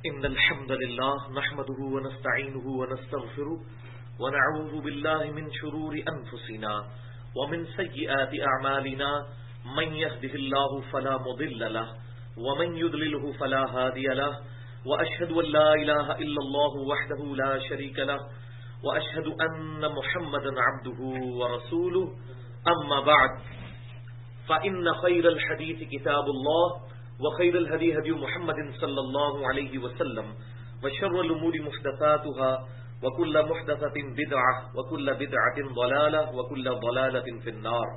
إن الحمد لله نحمده ونستعينه ونستغفره ونعوذ بالله من شرور أنفسنا ومن سيئات أعمالنا من يهده الله فلا مضل له ومن يضلله فلا هادي له وأشهد أن لا إله إلا الله وحده لا شريك له وأشهد أن محمدا عبده ورسوله أما بعد فإن خير الحديث كتاب الله وخير الهدي هدي محمد صلى الله عليه وسلم وشر الأمور محدثاتها وكل محدثة بدعة وكل بدعة ضلالة وكل ضلالة في النار.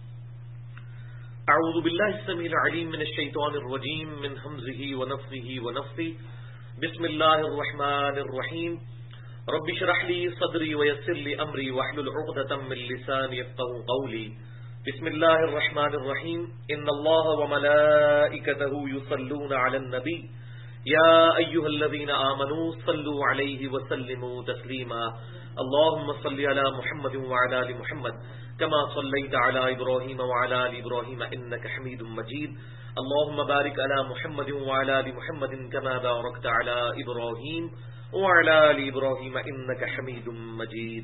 أعوذ بالله السميع العليم من الشيطان الرجيم من همزه ونفخه ونفثه. بسم الله الرحمن الرحيم. رب اشرح لي صدري ويسر لي أمري واحلل عقدة من لساني يفقهوا قولي. بسم الله الرحمن الرحيم. إن الله وملائكته يصلون على النبي يا أيها الذين آمنوا صلوا عليه وسلموا تسليما. اللهم صل على محمد وعلى آل محمد كما صليت على إبراهيم وعلى آل إبراهيم إنك حميد مجيد. اللهم بارك على محمد وعلى آل محمد كما باركت على إبراهيم وعلى آل إبراهيم إنك حميد مجيد.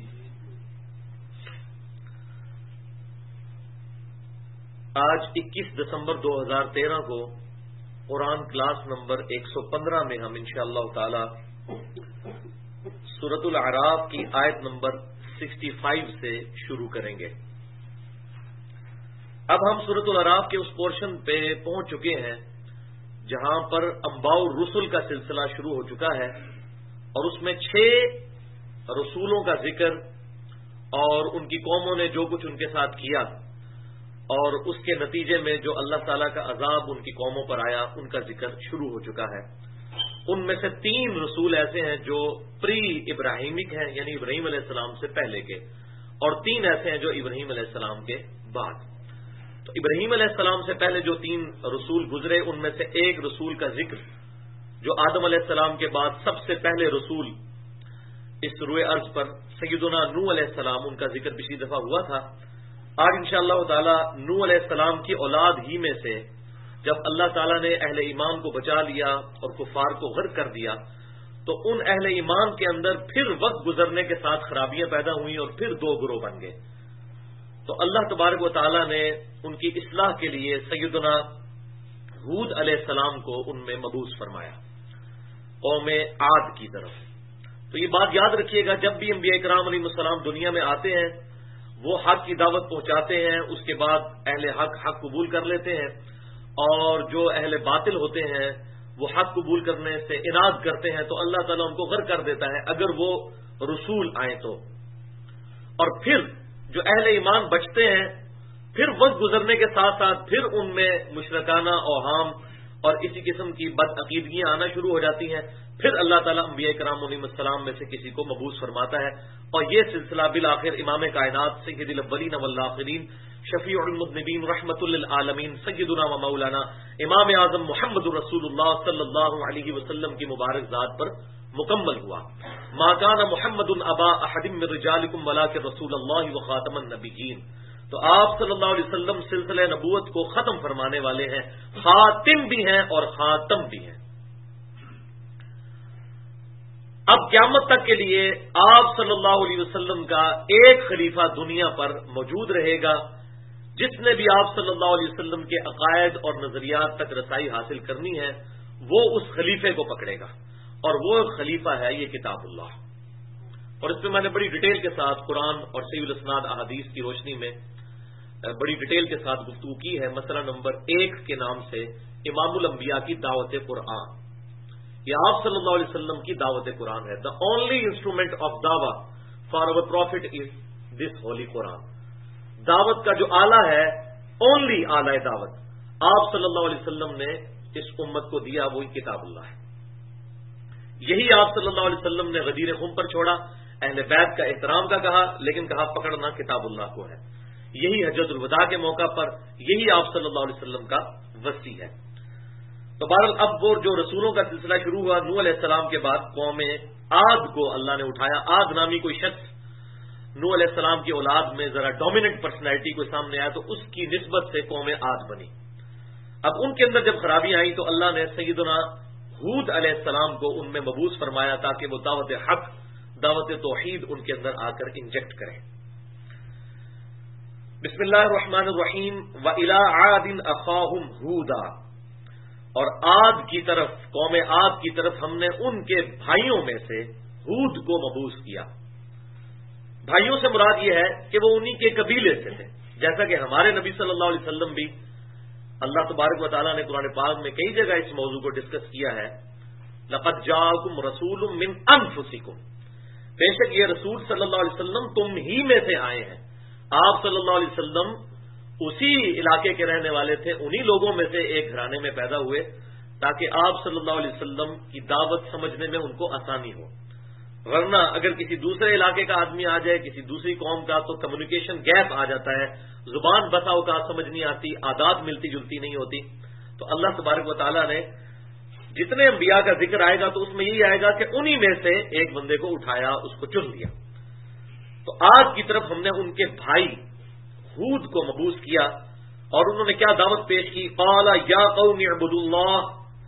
آج 21 دسمبر 2013 کو قرآن کلاس نمبر 115 میں ہم انشاءاللہ تعالی سورۃ الاعراف کی آیت نمبر 65 سے شروع کریں گے. اب ہم سورۃ الاعراف کے اس پورشن پہ پہنچ چکے ہیں جہاں پر انباء الرسل کا سلسلہ شروع ہو چکا ہے اور اس میں 6 رسولوں کا ذکر اور ان کی قوموں نے جو کچھ ان کے ساتھ کیا اور اس کے نتیجے میں جو اللہ تعالیٰ کا عذاب ان کی قوموں پر آیا ان کا ذکر شروع ہو چکا ہے. ان میں سے 3 رسول ایسے ہیں جو پری ابراہیمک ہیں یعنی ابراہیم علیہ السلام سے پہلے کے، اور 3 ایسے ہیں جو ابراہیم علیہ السلام کے بعد. تو ابراہیم علیہ السلام سے پہلے جو 3 رسول گزرے ان میں سے ایک رسول کا ذکر جو آدم علیہ السلام کے بعد سب سے پہلے رسول اس روئے ارض پر سیدنا نوح علیہ السلام، ان کا ذکر پچھلی دفعہ ہوا تھا. آج انشاءاللہ تعالی نوح علیہ السلام کی اولاد ہی میں سے جب اللہ تعالیٰ نے اہل ایمان کو بچا لیا اور کفار کو غرق کر دیا تو ان اہل ایمان کے اندر پھر وقت گزرنے کے ساتھ خرابیاں پیدا ہوئیں اور پھر 2 گروہ بن گئے. تو اللہ تبارک و تعالیٰ نے ان کی اصلاح کے لیے سیدنا ہود علیہ السلام کو ان میں مبعوث فرمایا قوم عاد کی طرف. تو یہ بات یاد رکھیے گا، جب بھی انبیاء کرام علیہ السلام دنیا میں آتے ہیں وہ حق کی دعوت پہنچاتے ہیں، اس کے بعد اہل حق قبول کر لیتے ہیں اور جو اہل باطل ہوتے ہیں وہ حق قبول کرنے سے اناد کرتے ہیں تو اللہ تعالیٰ ان کو غرق کر دیتا ہے اگر وہ رسول آئیں تو. اور پھر جو اہل ایمان بچتے ہیں پھر وقت گزرنے کے ساتھ ساتھ پھر ان میں مشرکانہ اوہام اور اسی قسم کی بد عقیدگیاں آنا شروع ہو جاتی ہیں. پھر اللہ تعالیٰ انبیاء کرام علیہ السلام میں سے کسی کو مبعوث فرماتا ہے اور یہ سلسلہ بالآخر امام کائنات سید الاولین والآخرین شفیع المذنبین رحمت للعالمین سیدنا و مولانا امام اعظم محمد رسول اللہ صلی اللہ علیہ وسلم کی مبارک ذات پر مکمل ہوا. ما کان محمد ابا احد من رجالکم ولکن رسول اللہ وخاتم النبیین. تو آپ صلی اللہ علیہ وسلم سلسلہ نبوت کو ختم فرمانے والے ہیں، خاتم بھی ہیں اور خاتم بھی ہیں. اب قیامت تک کے لیے آپ صلی اللہ علیہ وسلم کا ایک خلیفہ دنیا پر موجود رہے گا جس نے بھی آپ صلی اللہ علیہ وسلم کے عقائد اور نظریات تک رسائی حاصل کرنی ہے وہ اس خلیفے کو پکڑے گا اور وہ خلیفہ ہے یہ کتاب اللہ. اور اس میں میں نے بڑی ڈیٹیل کے ساتھ قرآن اور صحیح الاسناد احادیث کی روشنی میں بڑی ڈیٹیل کے ساتھ گفتگو کی ہے. مسئلہ نمبر 1 کے نام سے امام الانبیاء کی دعوت قرآن، یہ آپ صلی اللہ علیہ وسلم کی دعوت قرآن ہے. دا اونلی انسٹرومنٹ آف دعوت for our prophet is this holy Quran. دعوت کا جو آلہ ہے، اونلی آلہ دعوت آپ صلی اللہ علیہ وسلم نے اس امت کو دیا، وہی کتاب اللہ ہے. یہی آپ صلی اللہ علیہ وسلم نے غدیر خم پر چھوڑا، اہل بیت کا احترام کا کہا لیکن کہا پکڑنا کتاب اللہ کو ہے. یہی حجۃ الوداع کے موقع پر یہی آپ صلی اللہ علیہ وسلم کا وصی ہے. تو بہرحال اب وہ جو رسولوں کا سلسلہ شروع ہوا نوح علیہ السلام کے بعد قوم عاد کو اللہ نے اٹھایا. عاد نامی کوئی شخص نوح علیہ السلام کی اولاد میں ذرا ڈومیننٹ پرسنالٹی کو سامنے آیا تو اس کی نسبت سے قوم عاد بنی. اب ان کے اندر جب خرابی آئی تو اللہ نے سیدنا ہود علیہ السلام کو ان میں مبعوث فرمایا تاکہ وہ دعوت حق، دعوت توحید ان کے اندر آ کر انجیکٹ کریں۔ بسم اللہ الرحمن الرحیم۔ وَإِلَىٰ عَادٍ أَخَاهُمْ هُودًا، اور عاد کی طرف، قوم عاد کی طرف ہم نے ان کے بھائیوں میں سے ہود کو مبعوث کیا۔ بھائیوں سے مراد یہ ہے کہ وہ انہی کے قبیلے سے تھے، جیسا کہ ہمارے نبی صلی اللہ علیہ وسلم بھی، اللہ تبارک و تعالیٰ نے قرآن پاک میں کئی جگہ اس موضوع کو ڈسکس کیا ہے۔ لَقَدْ جَاءَكُمْ رَسُولٌ مِّنْ أَنفُسِكُمْ، بے شک یہ رسول صلی اللہ علیہ وسلم تم ہی میں سے آئے ہیں۔ آپ صلی اللہ علیہ وسلم اسی علاقے کے رہنے والے تھے، انہی لوگوں میں سے ایک گھرانے میں پیدا ہوئے تاکہ آپ صلی اللہ علیہ وسلم کی دعوت سمجھنے میں ان کو آسانی ہو، ورنہ اگر کسی دوسرے علاقے کا آدمی آ جائے، کسی دوسری قوم کا، تو کمیونیکیشن گیپ آ جاتا ہے، زبان بسا اوقات سمجھ نہیں آتی، عادات ملتی جلتی نہیں ہوتی۔ تو اللہ تبارک و تعالیٰ نے جتنے انبیاء کا ذکر آئے گا تو اس میں یہی آئے گا کہ انہی میں سے ایک بندے کو اٹھایا، اس کو چن لیا۔ تو آج کی طرف ہم نے ان کے بھائی ہود کو مبعوث کیا، اور انہوں نے کیا دعوت پیش کی؟ قال یا قوم اعبدوا اللہ،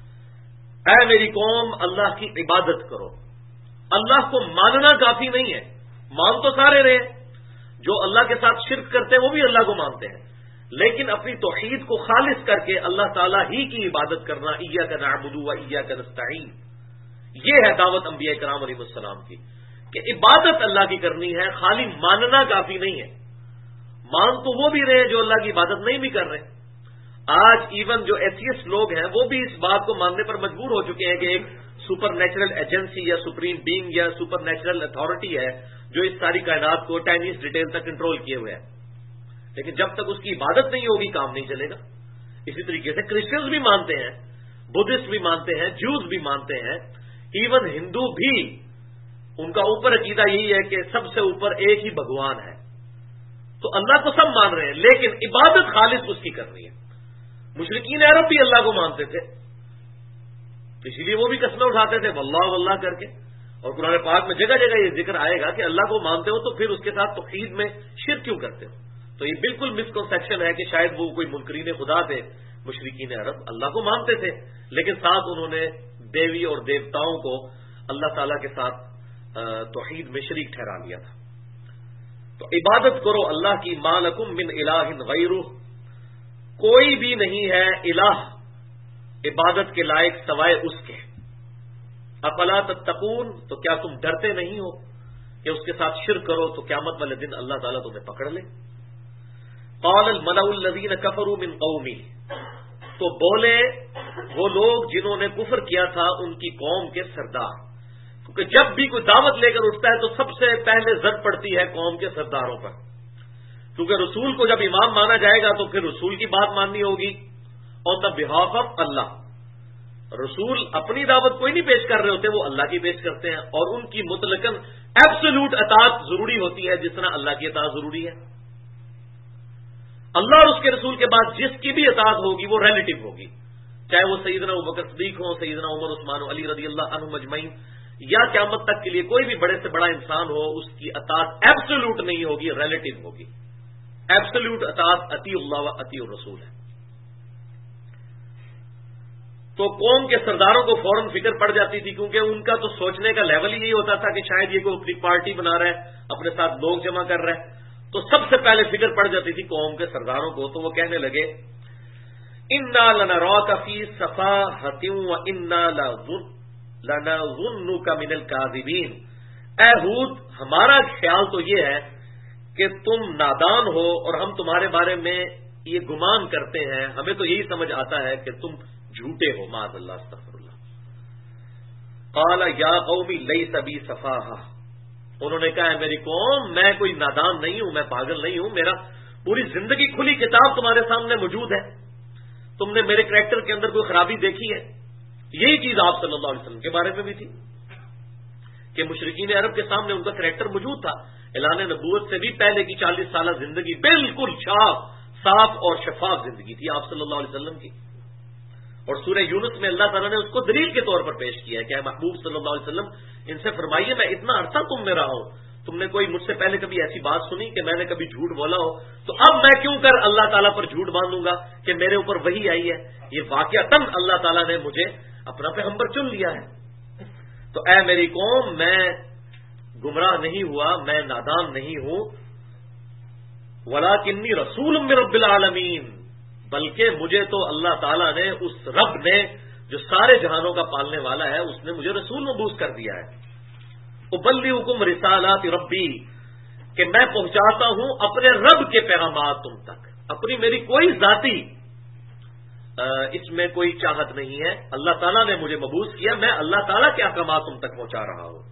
اے میری قوم اللہ کی عبادت کرو۔ اللہ کو ماننا کافی نہیں ہے، مان تو سارے رہے، جو اللہ کے ساتھ شرک کرتے ہیں وہ بھی اللہ کو مانتے ہیں، لیکن اپنی توحید کو خالص کر کے اللہ تعالیٰ ہی کی عبادت کرنا، ایاک نعبد و ایاک نستعین، یہ ہے دعوت انبیاء کرام علیہ السلام کی، کہ عبادت اللہ کی کرنی ہے، خالی ماننا کافی نہیں ہے۔ مان تو وہ بھی رہے جو اللہ کی عبادت نہیں بھی کر رہے۔ آج ایون جو ایتھیسٹ لوگ ہیں وہ بھی اس بات کو ماننے پر مجبور ہو چکے ہیں کہ ایک سپر نیچرل ایجنسی یا سپریم بینگ یا سپر نیچرل اتھارٹی ہے جو اس ساری کائنات کو ٹائنیز ڈیٹیل تک کنٹرول کیے ہوئے ہے، لیکن جب تک اس کی عبادت نہیں ہوگی کام نہیں چلے گا۔ اسی طریقے سے کرسچنز بھی مانتے ہیں، بدھسٹ بھی مانتے ہیں، جوز بھی مانتے ہیں، ایون ہندو بھی، ان کا اوپر عقیدہ یہی ہے کہ سب سے اوپر ایک ہی بھگوان ہے۔ تو اللہ کو سب مان رہے ہیں، لیکن عبادت خالص اس کی کرنی ہے۔ مشرکین عرب بھی اللہ کو مانتے تھے، اسی لیے وہ بھی قسمیں اٹھاتے تھے واللہ واللہ کر کے، اور قرآن پاک میں جگہ جگہ یہ ذکر آئے گا کہ اللہ کو مانتے ہو تو پھر اس کے ساتھ توحید میں شرک کیوں کرتے ہو؟ تو یہ بالکل مسکنسیپشن ہے کہ شاید وہ کوئی منکرین خدا تھے، مشرکین عرب اللہ کو مانتے تھے لیکن ساتھ انہوں نے دیوی اور دیوتاؤں کو اللہ تعالیٰ کے ساتھ توحید میں شریک ٹھہرا لیا تھا۔ تو عبادت کرو اللہ کی، ما لکم من الہ غیرہ، کوئی بھی نہیں ہے الہ عبادت کے لائق سوائے اس کے۔ افلا تتقون، تو کیا تم ڈرتے نہیں ہو کہ اس کے ساتھ شرک کرو تو قیامت والے دن اللہ تعالیٰ تمہیں پکڑ لے۔ قال الملأ الذین کفروا من قومی، تو بولے وہ لوگ جنہوں نے کفر کیا تھا ان کی قوم کے سردار، کیونکہ جب بھی کوئی دعوت لے کر اٹھتا ہے تو سب سے پہلے زد پڑتی ہے قوم کے سرداروں پر، کیونکہ رسول کو جب امام مانا جائے گا تو پھر رسول کی بات ماننی ہوگی آن دا بہاف آف اللہ۔ رسول اپنی دعوت کوئی نہیں پیش کر رہے ہوتے، وہ اللہ کی پیش کرتے ہیں، اور ان کی مطلقاً ایبسولوٹ اطاعت ضروری ہوتی ہے جس طرح اللہ کی اطاعت ضروری ہے۔ اللہ اور اس کے رسول کے بعد جس کی بھی اطاعت ہوگی وہ ریلیٹو ہوگی، چاہے وہ سیدنا ابوبکر صدیق ہوں، سیدنا عمر عثمان علی رضی اللہ عنہم اجمعین، یا قیامت تک کے لیے کوئی بھی بڑے سے بڑا انسان ہو، اس کی اطاعت ایبسولوٹ نہیں ہوگی، ریلیٹو ہوگی۔ ایبسولوٹ اطاعت اطیع اللہ و اطیع الرسول ہے۔ تو قوم کے سرداروں کو فوراً فکر پڑ جاتی تھی، کیونکہ ان کا تو سوچنے کا لیول ہی یہی ہوتا تھا کہ شاید یہ کوئی اپنی پارٹی بنا رہا ہے، اپنے ساتھ لوگ جمع کر رہا ہے، تو سب سے پہلے فکر پڑ جاتی تھی قوم کے سرداروں کو۔ تو وہ کہنے لگے انا لنراک فی سفاہۃ وانا لنظنک من الکاذبین، اے ہود ہمارا خیال تو یہ ہے کہ تم نادان ہو اور ہم تمہارے بارے میں یہ گمان کرتے ہیں، ہمیں تو یہی سمجھ آتا ہے کہ تم جھوٹے ہو، معاذ اللہ استغفر اللہ۔ قال یا قوم لیس بی سفاہہ، انہوں نے کہا ہے میری قوم میں کوئی نادان نہیں ہوں، میں پاگل نہیں ہوں، میرا پوری زندگی کھلی کتاب تمہارے سامنے موجود ہے، تم نے میرے کریکٹر کے اندر کوئی خرابی دیکھی ہے؟ یہی چیز آپ صلی اللہ علیہ وسلم کے بارے میں بھی تھی کہ مشرکین عرب کے سامنے ان کا کریکٹر موجود تھا، اعلان نبوت سے بھی پہلے کی 40 سالہ زندگی بالکل صاف اور شفاف زندگی تھی آپ صلی اللہ علیہ وسلم کی، اور سورہ یونس میں اللہ تعالیٰ نے اس کو دلیل کے طور پر پیش کیا ہے کہ اے محبوب صلی اللہ علیہ وسلم ان سے فرمائیے میں اتنا عرصہ تم میں رہا ہوں، تم نے کوئی مجھ سے پہلے کبھی ایسی بات سنی کہ میں نے کبھی جھوٹ بولا ہو؟ تو اب میں کیوں کر اللہ تعالیٰ پر جھوٹ باندھوں گا کہ میرے اوپر وحی آئی ہے؟ یہ واقعتاً اللہ تعالیٰ نے مجھے اپنا پیغمبر چن لیا ہے۔ تو اے میری قوم، میں گمراہ نہیں ہوا، میں نادان نہیں ہوں، وَلَٰكِنِّي رَسُولٌ مِّن رَبِّ الْعَالَمِينَ، بلکہ مجھے تو اللہ تعالیٰ نے، اس رب نے جو سارے جہانوں کا پالنے والا ہے، اس نے مجھے رسول مبعوث کر دیا ہے۔ اُبَلِّغُکُم رِسَالَاتِ رَبِّی، کہ میں پہنچاتا ہوں اپنے رب کے پیغامات تم تک، اپنی میری کوئی ذاتی اس میں کوئی چاہت نہیں ہے، اللہ تعالیٰ نے مجھے مبعوث کیا، میں اللہ تعالیٰ کے احکامات تم تک پہنچا رہا ہوں۔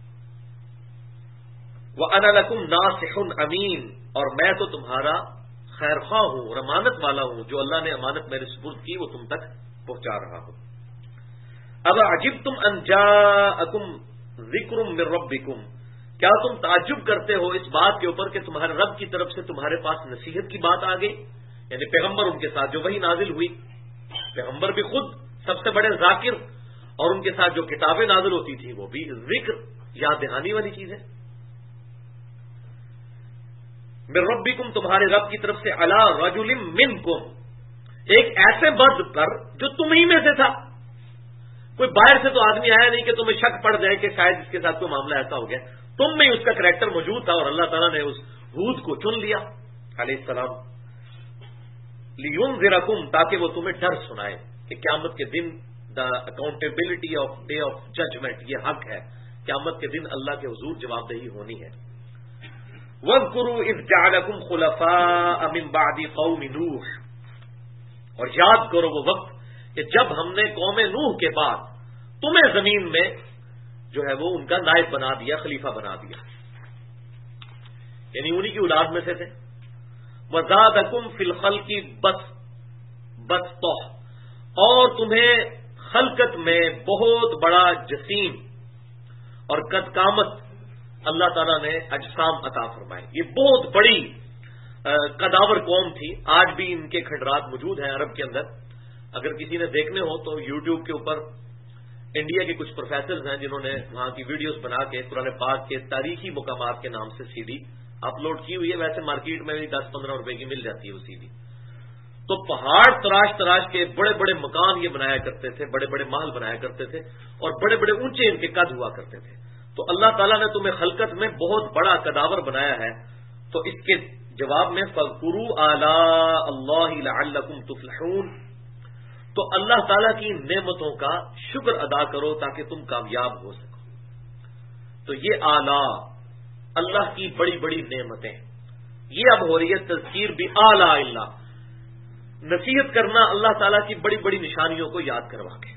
وَأَنَا لَكُمْ نَاصِحٌ أَمِينٌ، اور میں تو تمہارا خیر خواہ ہوں اور امانت والا ہوں، جو اللہ نے امانت میرے سپرد کی وہ تم تک پہنچا رہا ہوں۔ اب عجبتم ان جاءکم ذکر من ربکم، کیا تم تعجب کرتے ہو اس بات کے اوپر کہ تمہارے رب کی طرف سے تمہارے پاس نصیحت کی بات آ گئی؟ یعنی پیغمبر ان کے ساتھ جو وحی نازل ہوئی، پیغمبر بھی خود سب سے بڑے ذاکر، اور ان کے ساتھ جو کتابیں نازل ہوتی تھی وہ بھی ذکر، یاد دہانی والی چیز ہے۔ من ربکم، تمہارے رب کی طرف سے، علی رجل منکم، ایک ایسے مرد پر جو تم ہی میں سے تھا۔ کوئی باہر سے تو آدمی آیا نہیں کہ تمہیں شک پڑ جائے کہ شاید اس کے ساتھ کوئی معاملہ ایسا ہو گیا، تم میں اس کا کریکٹر موجود تھا، اور اللہ تعالیٰ نے اس ہود کو چن لیا علیہ السلام، لِيُنذِرَكُمْ، تاکہ وہ تمہیں ڈر سنائے کہ قیامت کے دن the accountability of day of judgment, یہ حق ہے، قیامت کے دن اللہ کے حضور جواب دہی ہونی ہے۔ وَاذْكُرُوا إِذْ جَعَلَكُمْ خُلَفَاءَ مِنْ بَعْدِ قَوْمِ نُوحٍ، اور یاد کرو وہ وقت کہ جب ہم نے قوم نوح کے بعد تمہیں زمین میں جو ہے وہ ان کا نائب بنا دیا، خلیفہ بنا دیا، یعنی انہی کی اولاد میں سے تھے۔ وَزَادَكُمْ فِي الْخَلْقِ بَسْطَةً، اور تمہیں خلقت میں بہت بڑا جسیم اور قد قامت اللہ تعالیٰ نے اجسام عطا فرمائے۔ یہ بہت بڑی قداور قوم تھی، آج بھی ان کے کھنڈرات موجود ہیں عرب کے اندر۔ اگر کسی نے دیکھنے ہو تو یوٹیوب کے اوپر انڈیا کے کچھ پروفیسرز ہیں جنہوں نے وہاں کی ویڈیوز بنا کے قرآن پاک کے تاریخی مقامات کے نام سے سی ڈی اپلوڈ کی ہوئی ہے، ویسے مارکیٹ میں بھی 10-15 روپے کی مل جاتی ہے وہ سی ڈی۔ تو پہاڑ تراش تراش کے بڑے بڑے مکان یہ بنایا کرتے تھے، بڑے بڑے محل بنایا کرتے تھے، اور بڑے بڑے اونچے ان کے قد ہوا کرتے تھے۔ تو اللہ تعالیٰ نے تمہیں خلقت میں بہت بڑا قداور بنایا ہے، تو اس کے جواب میں فَاذْكُرُوا آلَاءَ اللَّهِ لَعَلَّكُمْ تُفْلِحُونَ، تو اللہ تعالیٰ کی نعمتوں کا شکر ادا کرو تاکہ تم کامیاب ہو سکو۔ تو یہ آلہ اللہ کی بڑی بڑی نعمتیں، یہ اب ہو رہی ہے تذکیر بھی آلہ اللہ، نصیحت کرنا اللہ تعالیٰ کی بڑی بڑی نشانیوں کو یاد کروا کے۔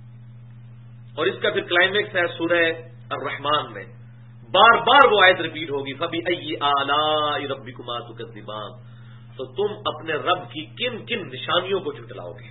اور اس کا پھر کلائمیکس ہے سورہ الرحمن میں، بار بار وہ آیت ریپیٹ ہوگی، فَبِأَيِّ آلَاءِ رَبِّكُمَا تُكَذِّبَانِ، تو تم اپنے رب کی کن کن نشانیوں کو جھٹلاؤ گے۔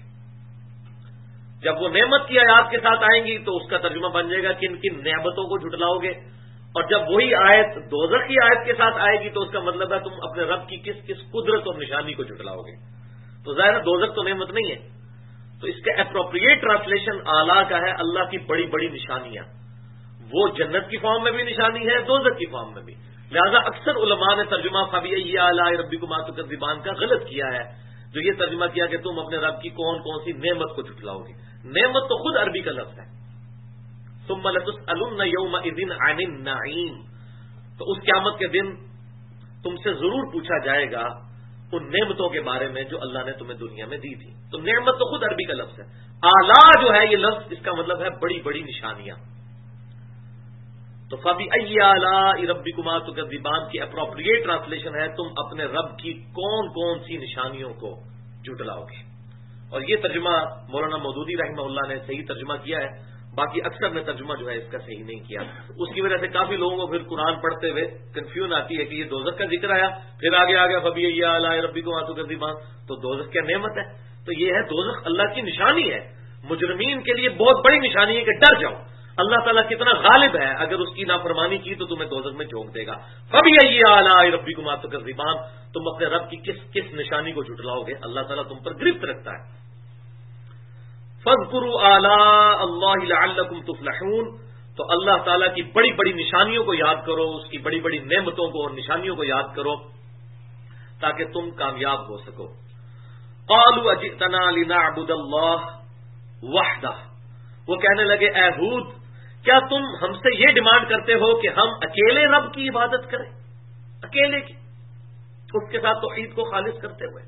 جب وہ نعمت کی آیات کے ساتھ آئیں گی تو اس کا ترجمہ بن جائے گا کن کن نعمتوں کو جھٹلاؤ گے، اور جب وہی آیت دوزخ کی آیت کے ساتھ آئے گی تو اس کا مطلب ہے تم اپنے رب کی کس کس قدرت اور نشانی کو جھٹلاؤ گے۔ تو ظاہر دوزخ تو نعمت نہیں ہے، تو اس کا اپروپریٹ ٹرانسلیشن اعلیٰ کا ہے اللہ کی بڑی بڑی نشانیاں، وہ جنت کی فارم میں بھی نشانی ہے، دوزخ کی فارم میں بھی۔ لہذا اکثر علماء نے ترجمہ فَبِأَيِّ آلَاءِ رَبِّكُمَا تُكَذِّبَانِ کا غلط کیا ہے، جو یہ ترجمہ کیا کہ تم اپنے رب کی کون کون سی نعمت کو جھٹلاؤ گے۔ نعمت تو خود عربی کا لفظ ہے، ثُمَّ لَتُسْأَلُنَّ يَوْمَئِذٍ عَنِ النَّعِيمِ، تو اس قیامت کے دن تم سے ضرور پوچھا جائے گا ان نعمتوں کے بارے میں جو اللہ نے تمہیں دنیا میں دی تھی۔ تو نعمت تو خود عربی کا لفظ ہے، اعلیٰ جو ہے یہ لفظ اس کا مطلب ہے بڑی بڑی نشانیاں۔ تو فَبِأَيِّ آلَاءِ رَبِّكُمَا تُكَذِّبَانِ کی اپروپریٹ ٹرانسلیشن ہے تم اپنے رب کی کون کون سی نشانیوں کو جھٹلاؤ گے۔ اور یہ ترجمہ مولانا مودودی رحمہ اللہ نے صحیح ترجمہ کیا ہے، باقی اکثر نے ترجمہ جو ہے اس کا صحیح نہیں کیا۔ اس کی وجہ سے کافی لوگوں کو پھر قرآن پڑھتے ہوئے کنفیوژن آتی ہے کہ یہ دوزخ کا ذکر آیا، پھر آگے آ گیا فَبِأَيِّ آلَاءِ رَبِّكُمَا تُكَذِّبَانِ، تو دوزخ کیا نعمت ہے؟ تو یہ ہے دوزخ اللہ کی نشانی ہے، مجرمین کے لیے بہت بڑی نشانی ہے کہ ڈر جاؤ اللہ تعالیٰ کتنا غالب ہے، اگر اس کی نافرمانی کی تو تمہیں دوزخ میں جھونک دے گا۔ فَبِأَيِّ آلَاءِ رَبِّكُمَا تُكَذِّبَانِ، تم اپنے رب کی کس کس نشانی کو جھٹلاؤ گے، اللہ تعالیٰ تم پر گرفت رکھتا ہے۔ فَاذْكُرُوا آلَاءَ اللَّهِ لَعَلَّكُمْ تُفْلِحُونَ، تو اللہ تعالیٰ کی بڑی بڑی نشانیوں کو یاد کرو، اس کی بڑی بڑی نعمتوں کو اور نشانیوں کو یاد کرو تاکہ تم کامیاب ہو سکو۔ قالوا اجئتنا لنعبد اللہ وحدہ، وہ کہنے لگے اے ہود کیا تم ہم سے یہ ڈیمانڈ کرتے ہو کہ ہم اکیلے رب کی عبادت کریں، اکیلے کی، اس کے ساتھ توحید کو خالص کرتے ہوئے۔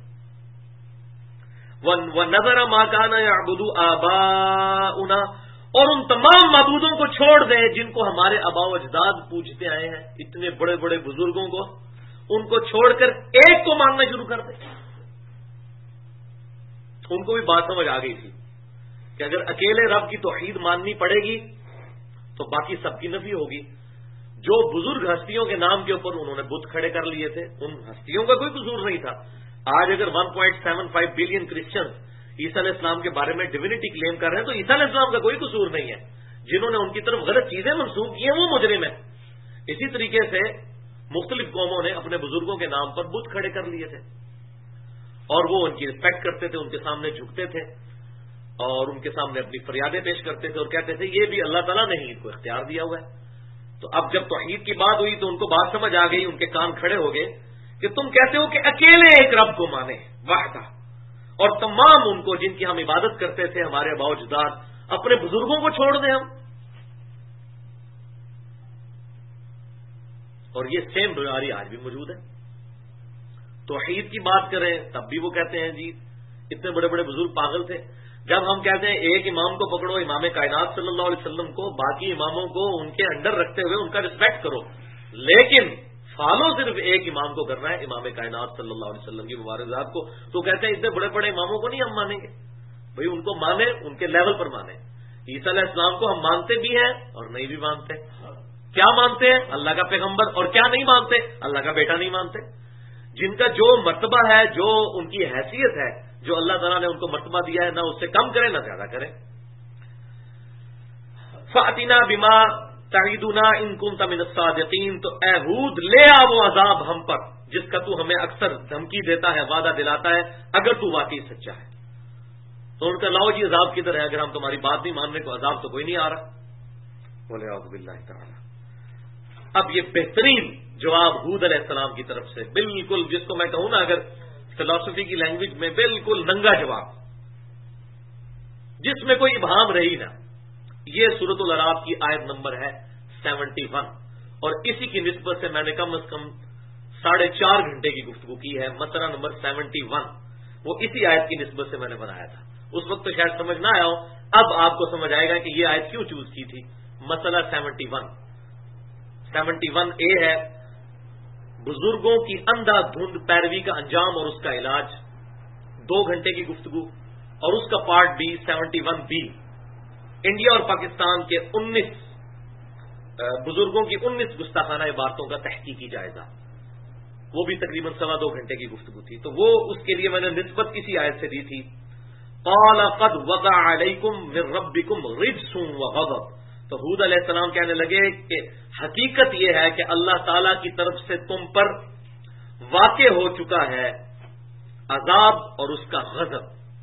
وَنَذَرَ مَا كَانَ يَعْبُدُ آبَاؤُنَا، اور ان تمام معبودوں کو چھوڑ دیں جن کو ہمارے آباء و اجداد پوجتے آئے ہیں، اتنے بڑے بڑے بزرگوں کو، ان کو چھوڑ کر ایک کو ماننا شروع کر دیں۔ ان کو بھی بات سمجھ آ گئی تھی کہ اگر اکیلے رب کی توحید ماننی پڑے گی تو باقی سب کی نفی ہوگی۔ جو بزرگ ہستیوں کے نام کے اوپر انہوں نے بت کھڑے کر لیے تھے، ان ہستیوں کا کوئی قصور نہیں تھا۔ آج اگر 1.75 بلین کرسچنز عیسیٰ علیہ السلام کے بارے میں ڈیوینٹی کلیم کر رہے ہیں تو عیسیٰ علیہ السلام کا کوئی قصور نہیں ہے، جنہوں نے ان کی طرف غلط چیزیں منسوخ کی ہیں وہ مجرم ہیں۔ اسی طریقے سے مختلف قوموں نے اپنے بزرگوں کے نام پر بت کھڑے کر لیے تھے اور وہ ان کی رسپیکٹ کرتے تھے، ان کے سامنے جھکتے تھے اور ان کے سامنے اپنی فریادیں پیش کرتے تھے اور کہتے تھے یہ بھی اللہ تعالیٰ نے ہی ان کو اختیار دیا ہوا ہے۔ تو اب جب توحید کی بات ہوئی تو ان کو بات سمجھ آ گئی، ان کے کان کھڑے ہو گئے کہ تم کہتے ہو کہ اکیلے ایک رب کو مانے وحدہ، اور تمام ان کو جن کی ہم عبادت کرتے تھے ہمارے آباء و اجداد، اپنے بزرگوں کو چھوڑ دیں ہم۔ اور یہ سیم بیماری آج بھی موجود ہے۔ توحید کی بات کریں تب بھی وہ کہتے ہیں جی اتنے بڑے بڑے بزرگ پاگل تھے۔ جب ہم کہتے ہیں ایک امام کو پکڑو، امام کائنات صلی اللہ علیہ وسلم کو، باقی اماموں کو ان کے انڈر رکھتے ہوئے ان کا رسپیکٹ کرو، لیکن فالو صرف ایک امام کو کرنا ہے، امام کائنات صلی اللہ علیہ وسلم کی مبارک ذات کو، تو کہتے ہیں اتنے بڑے بڑے اماموں کو نہیں ہم مانیں گے۔ بھئی ان کو مانے، ان کے لیول پر مانے۔ عیسیٰ علیہ السلام کو ہم مانتے بھی ہیں اور نہیں بھی مانتے۔ کیا مانتے ہیں؟ اللہ کا پیغمبر، اور کیا نہیں مانتے؟ اللہ کا بیٹا نہیں مانتے۔ جن کا جو مرتبہ ہے، جو ان کی حیثیت ہے، جو اللہ تعالیٰ نے ان کو مرتبہ دیا ہے، نہ اس سے کم کرے نہ زیادہ کرے۔ فَأْتِنَا بِمَا تَعِدُنَا إِن كُنتَ مِنَ الصَّادِقِينَ، تو اے ہود لے آ وہ عذاب ہم پر جس کا تو ہمیں اکثر دھمکی دیتا ہے، وعدہ دلاتا ہے، اگر تو واقعی سچا ہے۔ تو ان کا لاؤ جی عذاب کدھر ہے؟ اگر ہم تمہاری بات نہیں ماننے کو عذاب تو کوئی نہیں آ رہا۔ بولے اعوذ باللہ تعالی۔ اب یہ بہترین جواب ہود علیہ السلام کی طرف سے، بالکل جس کو میں کہوں نا اگر فلسفی کی لینگویج میں بالکل ننگا جواب، جس میں کوئی ابہام رہی نہ۔ یہ سورۃ الاعراف کی آیت نمبر ہے 71، اور اسی کی نسبت سے میں نے کم از کم 4.5 گھنٹے کی گفتگو کی ہے۔ مسئلہ نمبر 71 وہ اسی آیت کی نسبت سے میں نے بنایا تھا۔ اس وقت تو شاید سمجھ نہ آیا ہو، اب آپ کو سمجھ آئے گا کہ یہ آیت کیوں چوز کی تھی۔ مسئلہ 71A ہے بزرگوں کی اندھا دھند پیروی کا انجام اور اس کا علاج، 2 گھنٹے کی گفتگو، اور اس کا پارٹ بھی 71B، انڈیا اور پاکستان کے 19 بزرگوں کی 19 گستاخانہ عبارتوں کا تحقیقی جائزہ، وہ بھی تقریباً 2.25 گھنٹے کی گفتگو تھی۔ تو وہ اس کے لیے میں نے نسبت کسی آیت سے دی تھی، قال قد وقع علیکم من ربکم رجس وغضب۔ تو ہود علیہ السلام کہنے لگے کہ حقیقت یہ ہے کہ اللہ تعالی کی طرف سے تم پر واقع ہو چکا ہے عذاب اور اس کا غضب۔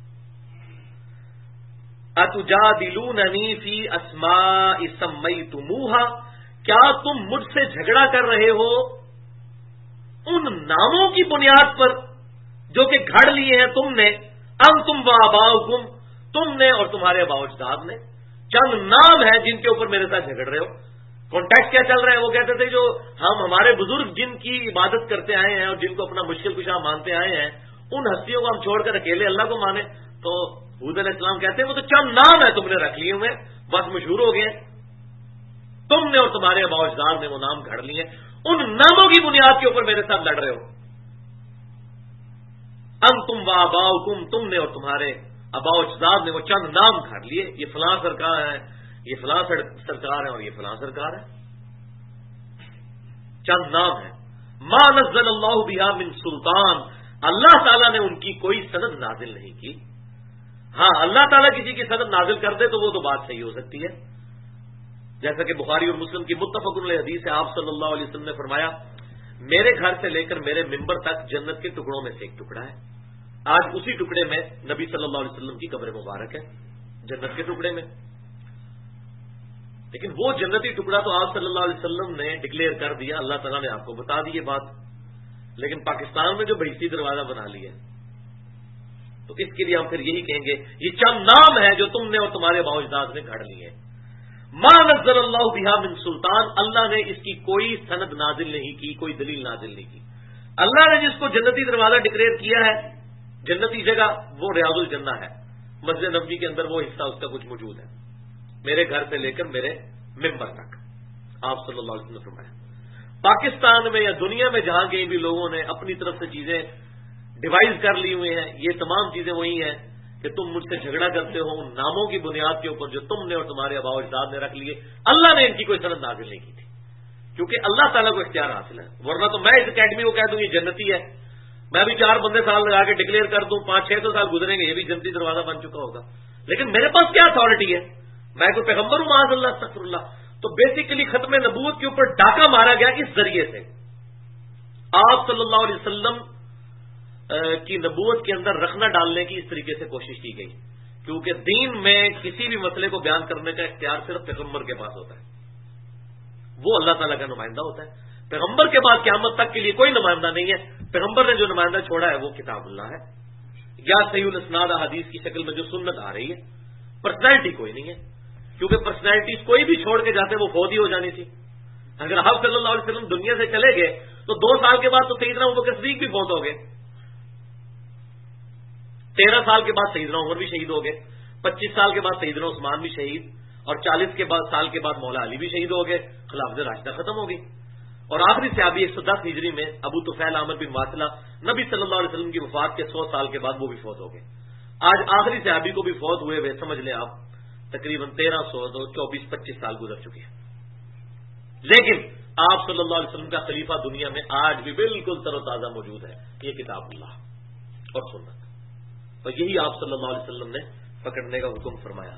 اتجادلوننی فی اسماء سمیتموہا، کیا تم مجھ سے جھگڑا کر رہے ہو ان ناموں کی بنیاد پر جو کہ گھڑ لیے ہیں تم نے، انتم وآباؤکم، تم نے اور تمہارے آباء و اجداد نے، چند نام ہیں جن کے اوپر میرے ساتھ جھگڑ رہے ہو۔ کانٹیکٹ کیا چل رہا ہے؟ وہ کہتے تھے جو ہم ہمارے بزرگ جن کی عبادت کرتے آئے ہیں اور جن کو اپنا مشکل کشا مانتے آئے ہیں، ان ہستیوں کو ہم چھوڑ کر اکیلے اللہ کو مانے۔ تو ہود علیہ السلام کہتے ہیں وہ تو چند نام ہے تم نے رکھ لیے ہوئے، بس مشہور ہو گئے، تم نے اور تمہارے آباء و اجداد نے وہ نام گھڑ لیے، ان ناموں کی بنیاد کے اوپر میرے ساتھ لڑ رہے ہو۔ انتم وآباؤکم، تم نے اور تمہارے آباء و اجداد نے وہ چند نام گھڑ لیے، یہ فلاں سرکار ہے، یہ فلاں سرکار ہے اور یہ فلاں سرکار ہے، چند نام ہے۔ ما نزل اللہ بہا من سلطان، اللہ تعالیٰ نے ان کی کوئی سند نازل نہیں کی۔ ہاں اللہ تعالیٰ کسی کی سند نازل کر دے تو وہ تو بات صحیح ہو سکتی ہے، جیسا کہ بخاری اور مسلم کی متفق علیہ حدیث ہے، آپ صلی اللہ علیہ وسلم نے فرمایا میرے گھر سے لے کر میرے ممبر تک جنت کے ٹکڑوں میں سے ایک ٹکڑا ہے۔ آج اسی ٹکڑے میں نبی صلی اللہ علیہ وسلم کی قبر مبارک ہے، جنت کے ٹکڑے میں۔ لیکن وہ جنتی ٹکڑا تو آپ صلی اللہ علیہ وسلم نے ڈکلیئر کر دیا، اللہ تعالیٰ نے آپ کو بتا دی یہ بات، لیکن پاکستان میں جو بہشتی دروازہ بنا لیا تو اس کے لیے ہم پھر یہی کہیں گے یہ چند نام ہے جو تم نے اور تمہارے باؤ اجداد نے گھڑ لیے. ما نزل اللہ بہا من سلطان، اللہ نے اس کی کوئی سند نازل نہیں کی، کوئی دلیل نازل نہیں کی. اللہ نے جس کو جنتی دروازہ ڈکلیئر کیا ہے، جنتی جگہ، وہ ریاض الجنہ ہے. مسجد نبوی کے اندر وہ حصہ اس کا کچھ موجود ہے، میرے گھر سے لے کر میرے ممبر تک. آپ صلی اللہ علیہ وسلم نے فرمایا پاکستان میں یا دنیا میں جہاں کہیں بھی لوگوں نے اپنی طرف سے چیزیں ڈیوائز کر لی ہوئی ہیں، یہ تمام چیزیں وہی ہیں کہ تم مجھ سے جھگڑا کرتے ہو ان ناموں کی بنیاد کے اوپر جو تم نے اور تمہارے آباء و اجداد نے رکھ لیے. اللہ نے ان کی کوئی سند نازل نہیں کی تھی، کیونکہ اللہ تعالیٰ کو اختیار حاصل ہے. ورنہ تو میں اس اکیڈمی کو کہہ دوں یہ جنتی ہے، میں بھی 4 بندے سال لگا کے ڈکلیئر کر دوں، 5-6 سال گزریں گے، یہ بھی جنتی دروازہ بن چکا ہوگا. لیکن میرے پاس کیا اتھارٹی ہے؟ میں کوئی پیغمبر ہوں معاذ اللہ استغفر اللہ. تو بیسیکلی ختم نبوت کے اوپر ڈاکہ مارا گیا اس ذریعے سے. آپ صلی اللہ علیہ وسلم کی نبوت کے اندر رکھنا ڈالنے کی اس طریقے سے کوشش کی گئی، کیونکہ دین میں کسی بھی مسئلے کو بیان کرنے کا اختیار صرف پیغمبر کے پاس ہوتا ہے، وہ اللہ تعالیٰ کا نمائندہ ہوتا ہے. پیغمبر کے بعد قیامت تک کے لیے کوئی نمائندہ نہیں ہے. پیغمبر نے جو نمائندہ چھوڑا ہے وہ کتاب اللہ ہے، یا صحیح الاسناد حدیث کی شکل میں جو سنت آ رہی ہے. پرسنالٹی کوئی نہیں ہے، کیونکہ پرسنالٹیز کوئی بھی چھوڑ کے جاتے وہ فوت ہی ہو جانی تھی. اگر آپ صلی اللہ علیہ وسلم دنیا سے چلے گئے تو 2 سال کے بعد تو سیدنا ابوبکر صدیق بھی فوت ہو گئے، 13 سال کے بعد سیدنا عمر بھی شہید ہو گئے، 25 سال کے بعد سیدنا عثمان بھی شہید، اور 40 سال کے بعد مولا علی بھی شہید ہو گئے. خلافت راشدہ ختم ہو گئی، اور آخری صحابی 110 ہجری میں ابو طفیل عامر بن واصلہ نبی صلی اللہ علیہ وسلم کی وفات کے 100 سال کے بعد وہ بھی فوت ہو گئے. آج آخری صحابی کو بھی فوت ہوئے ہوئے سمجھ لیں آپ تقریباً 1324-25 سال گزر چکے ہیں. لیکن آپ صلی اللہ علیہ وسلم کا خلیفہ دنیا میں آج بھی بالکل تر و تازہ موجود ہے، یہ کتاب اللہ اور سنت، اور یہی آپ صلی اللہ علیہ وسلم نے پکڑنے کا حکم فرمایا.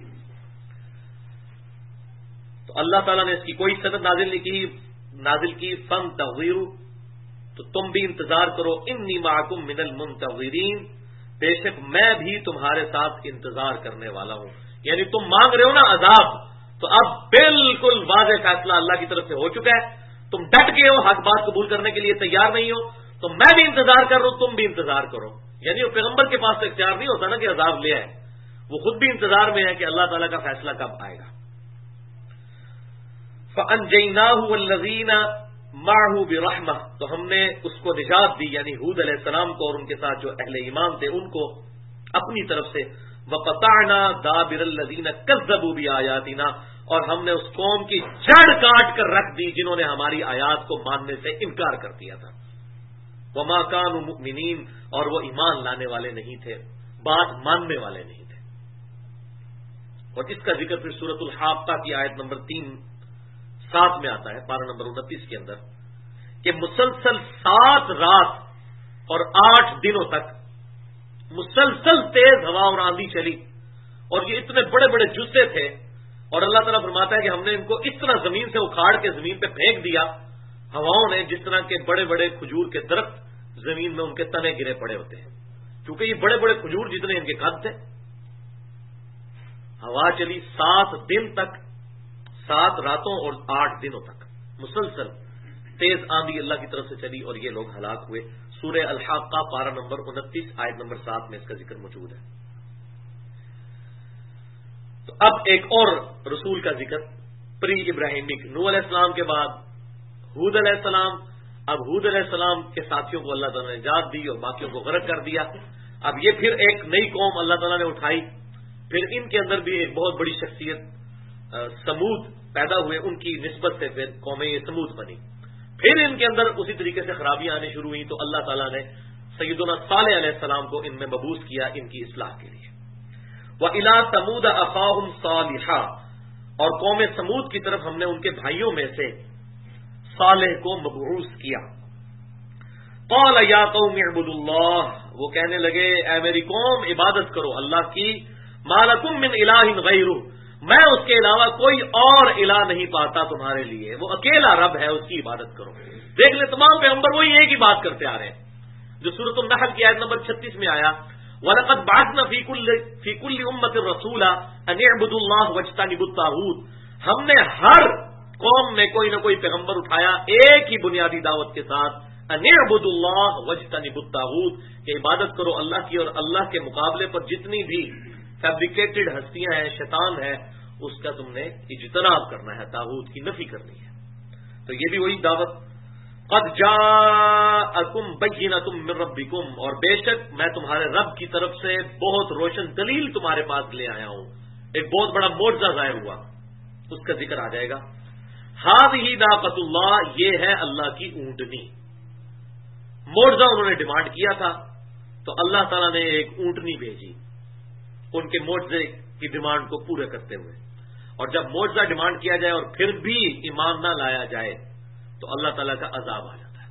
تو اللہ تعالیٰ نے اس کی کوئی سند نازل کی فن تغیر، تو تم بھی انتظار کرو، انی معکم من المنتظرین، بے شک میں بھی تمہارے ساتھ انتظار کرنے والا ہوں. یعنی تم مانگ رہے ہو نا عذاب، تو اب بالکل واضح فیصلہ اللہ کی طرف سے ہو چکا ہے. تم ڈٹ گئے ہو، حق بات قبول کرنے کے لیے تیار نہیں ہو، تو میں بھی انتظار کر رہا ہوں، تم بھی انتظار کرو. یعنی وہ پیغمبر کے پاس تو اختیار نہیں ہوتا نا کہ عذاب لے آئے، وہ خود بھی انتظار میں ہے کہ اللہ تعالیٰ کا فیصلہ کب آئے گا. فَأَنْجَيْنَاهُ وَالَّذِينَ مَعَهُ بِرَحْمَةٍ، تو ہم نے اس کو نجات دی، یعنی ہود علیہ السلام کو اور ان کے ساتھ جو اہل ایمان تھے ان کو اپنی طرف سے. وَقَطَعْنَا دَابِرَ الَّذِينَ كَذَّبُوا بِآيَاتِنَا، اور ہم نے اس قوم کی جڑ کاٹ کر رکھ دی جنہوں نے ہماری آیات کو ماننے سے انکار کر دیا تھا. وَمَا كَانُوا مُؤْمِنِينَ، اور وہ ایمان لانے والے نہیں تھے، بات ماننے والے نہیں تھے. اور اس کا ذکر پھر سورۃ الحاقہ کی آیت نمبر 3-7 میں آتا ہے، پارہ نمبر 29 کے اندر، کہ مسلسل 7 رات اور 8 دنوں تک مسلسل تیز ہوا اور آندھی چلی، اور یہ اتنے بڑے بڑے جثے تھے، اور اللہ تعالیٰ فرماتا ہے کہ ہم نے ان کو اس طرح زمین سے اکھاڑ کے زمین پہ پھینک دیا ہواؤں نے، جس طرح کے بڑے بڑے کھجور کے درخت زمین میں ان کے تنے گرے پڑے ہوتے ہیں، کیونکہ یہ بڑے بڑے کھجور جتنے ان کے قد تھے. ہوا چلی 7 دن تک، 7 راتوں اور 8 دنوں تک مسلسل تیز آندھی اللہ کی طرف سے چلی، اور یہ لوگ ہلاک ہوئے. سورہ الحاقہ پارہ نمبر 29 آیت نمبر 7 میں اس کا ذکر موجود ہے. تو اب ایک اور رسول کا ذکر، پری ابراہیمی، نوح علیہ السلام کے بعد ہود علیہ السلام. اب ہود علیہ السلام کے ساتھیوں کو اللہ تعالیٰ نے نجات دی اور باقیوں کو غرق کر دیا. اب یہ پھر ایک نئی قوم اللہ تعالیٰ نے اٹھائی، پھر ان کے اندر بھی ایک بہت بڑی شخصیت سمود پیدا ہوئے، ان کی نسبت سے پھر قومیں یہ سمود بنی. پھر ان کے اندر اسی طریقے سے خرابیاں آنے شروع ہوئی، تو اللہ تعالیٰ نے سیدنا صالح علیہ السلام کو ان میں مبعوث کیا ان کی اصلاح کے لیے. وَإِلَىٰ ثَمُودَ أَخَاهُمْ صَالِحًا، اور قوم سمود کی طرف ہم نے ان کے بھائیوں میں سے صالح کو مبعوث کیا. قَالَ يَا قَوْمِ اعْبُدُوا اللَّهَ، وہ کہنے لگے اے میری قوم عبادت کرو اللہ کی. مَا لَكُم مِّنْ إِلَٰهٍ غَيْرُهُ، میں اس کے علاوہ کوئی اور الہ نہیں پاتا تمہارے لیے، وہ اکیلا رب ہے، اس کی عبادت کرو. دیکھ لیں تمام پیغمبر وہی ایک ہی بات کرتے آ رہے ہیں، جو سورۃ النحل کی آیت نمبر 36 میں آیا، وَلَقَدْ بَعَثْنَا فِي كُلِّ أُمَّةٍ رَسُولًا أَنِ اعْبُدُوا اللَّهَ وَاجْتَنِبُوا الطَّاغُوتَ، ہم نے ہر قوم میں کوئی نہ کوئی پیغمبر اٹھایا ایک ہی بنیادی دعوت کے ساتھ، ان اعبدوا اللہ واجتنبوا الطاغوت، کہ عبادت کرو اللہ کی، اور اللہ کے مقابلے پر جتنی بھی فیبریکیٹڈ ہستیاں ہیں، شیطان ہے، اس کا تم نے اجتناب کرنا ہے، طاغوت کی نفی کرنی ہے۔ تو یہ بھی وہی دعوت، قد جاءکم بینۃ من ربکم، اور بے شک میں تمہارے رب کی طرف سے بہت روشن دلیل تمہارے پاس لے آیا ہوں، ایک بہت بڑا معجزہ ظاہر ہوا، اس کا ذکر آ جائے گا۔ ہذہ ناقۃ اللہ، یہ ہے اللہ کی اونٹنی۔ معجزہ انہوں نے ڈیمانڈ کیا تھا تو اللہ تعالیٰ نے ایک اونٹنی بھیجی ان کے معجزے کی ڈیمانڈ کو پورے کرتے ہوئے، اور جب معجزہ ڈیمانڈ کیا جائے اور پھر بھی ایمان نہ لایا جائے تو اللہ تعالیٰ کا عذاب آ جاتا ہے۔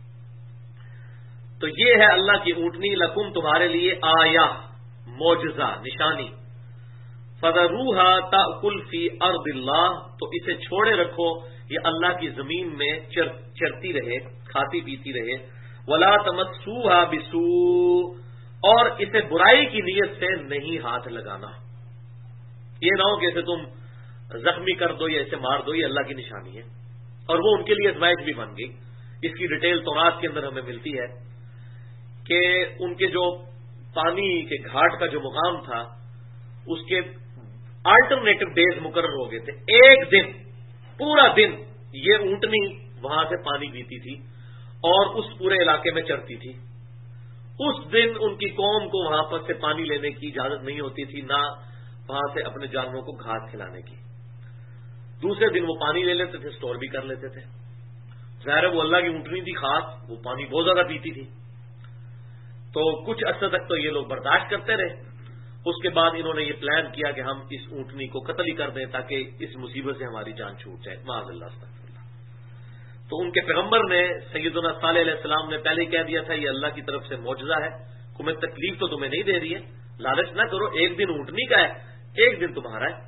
تو یہ ہے اللہ کی اونٹنی، لکم تمہارے لیے، آیا معجزہ نشانی، فذروھا تأکل فی ارض اللہ، تو اسے چھوڑے رکھو یہ اللہ کی زمین میں چرتی رہے، کھاتی پیتی رہے، ولا تمسوھا بسوء، اور اسے برائی کی نیت سے نہیں ہاتھ لگانا، یہ نہ ہو کہ اسے تم زخمی کر دو یا اسے مار دو، یہ اللہ کی نشانی ہے۔ اور وہ ان کے لیے آزمائش بھی بن گئی، اس کی ڈیٹیل تورات کے اندر ہمیں ملتی ہے کہ ان کے جو پانی کے گھاٹ کا جو مقام تھا اس کے آلٹرنیٹو ڈیز مقرر ہو گئے تھے، ایک دن پورا دن یہ اونٹنی وہاں سے پانی پیتی تھی اور اس پورے علاقے میں چرتی تھی۔ اس دن ان کی قوم کو وہاں پر سے پانی لینے کی اجازت نہیں ہوتی تھی، نہ وہاں سے اپنے جانوروں کو گھاس کھلانے کی۔ دوسرے دن وہ پانی لے لیتے تھے، سٹور بھی کر لیتے تھے، ظاہر ہے وہ اللہ کی اونٹنی تھی خاص، وہ پانی بہت زیادہ پیتی تھی۔ تو کچھ عرصے تک تو یہ لوگ برداشت کرتے رہے، اس کے بعد انہوں نے یہ پلان کیا کہ ہم اس اونٹنی کو قتل ہی کر دیں تاکہ اس مصیبت سے ہماری جان چھوٹ جائے، معاذ اللہ استغفر اللہ۔ تو ان کے پیغمبر نے سیدنا صالح علیہ السلام نے پہلے ہی کہہ دیا تھا یہ اللہ کی طرف سے معجزہ ہے، تمہیں تکلیف تو تمہیں نہیں دے رہی ہے، لالچ نہ کرو، ایک دن اونٹنی کا ہے، ایک دن تمہارا ہے۔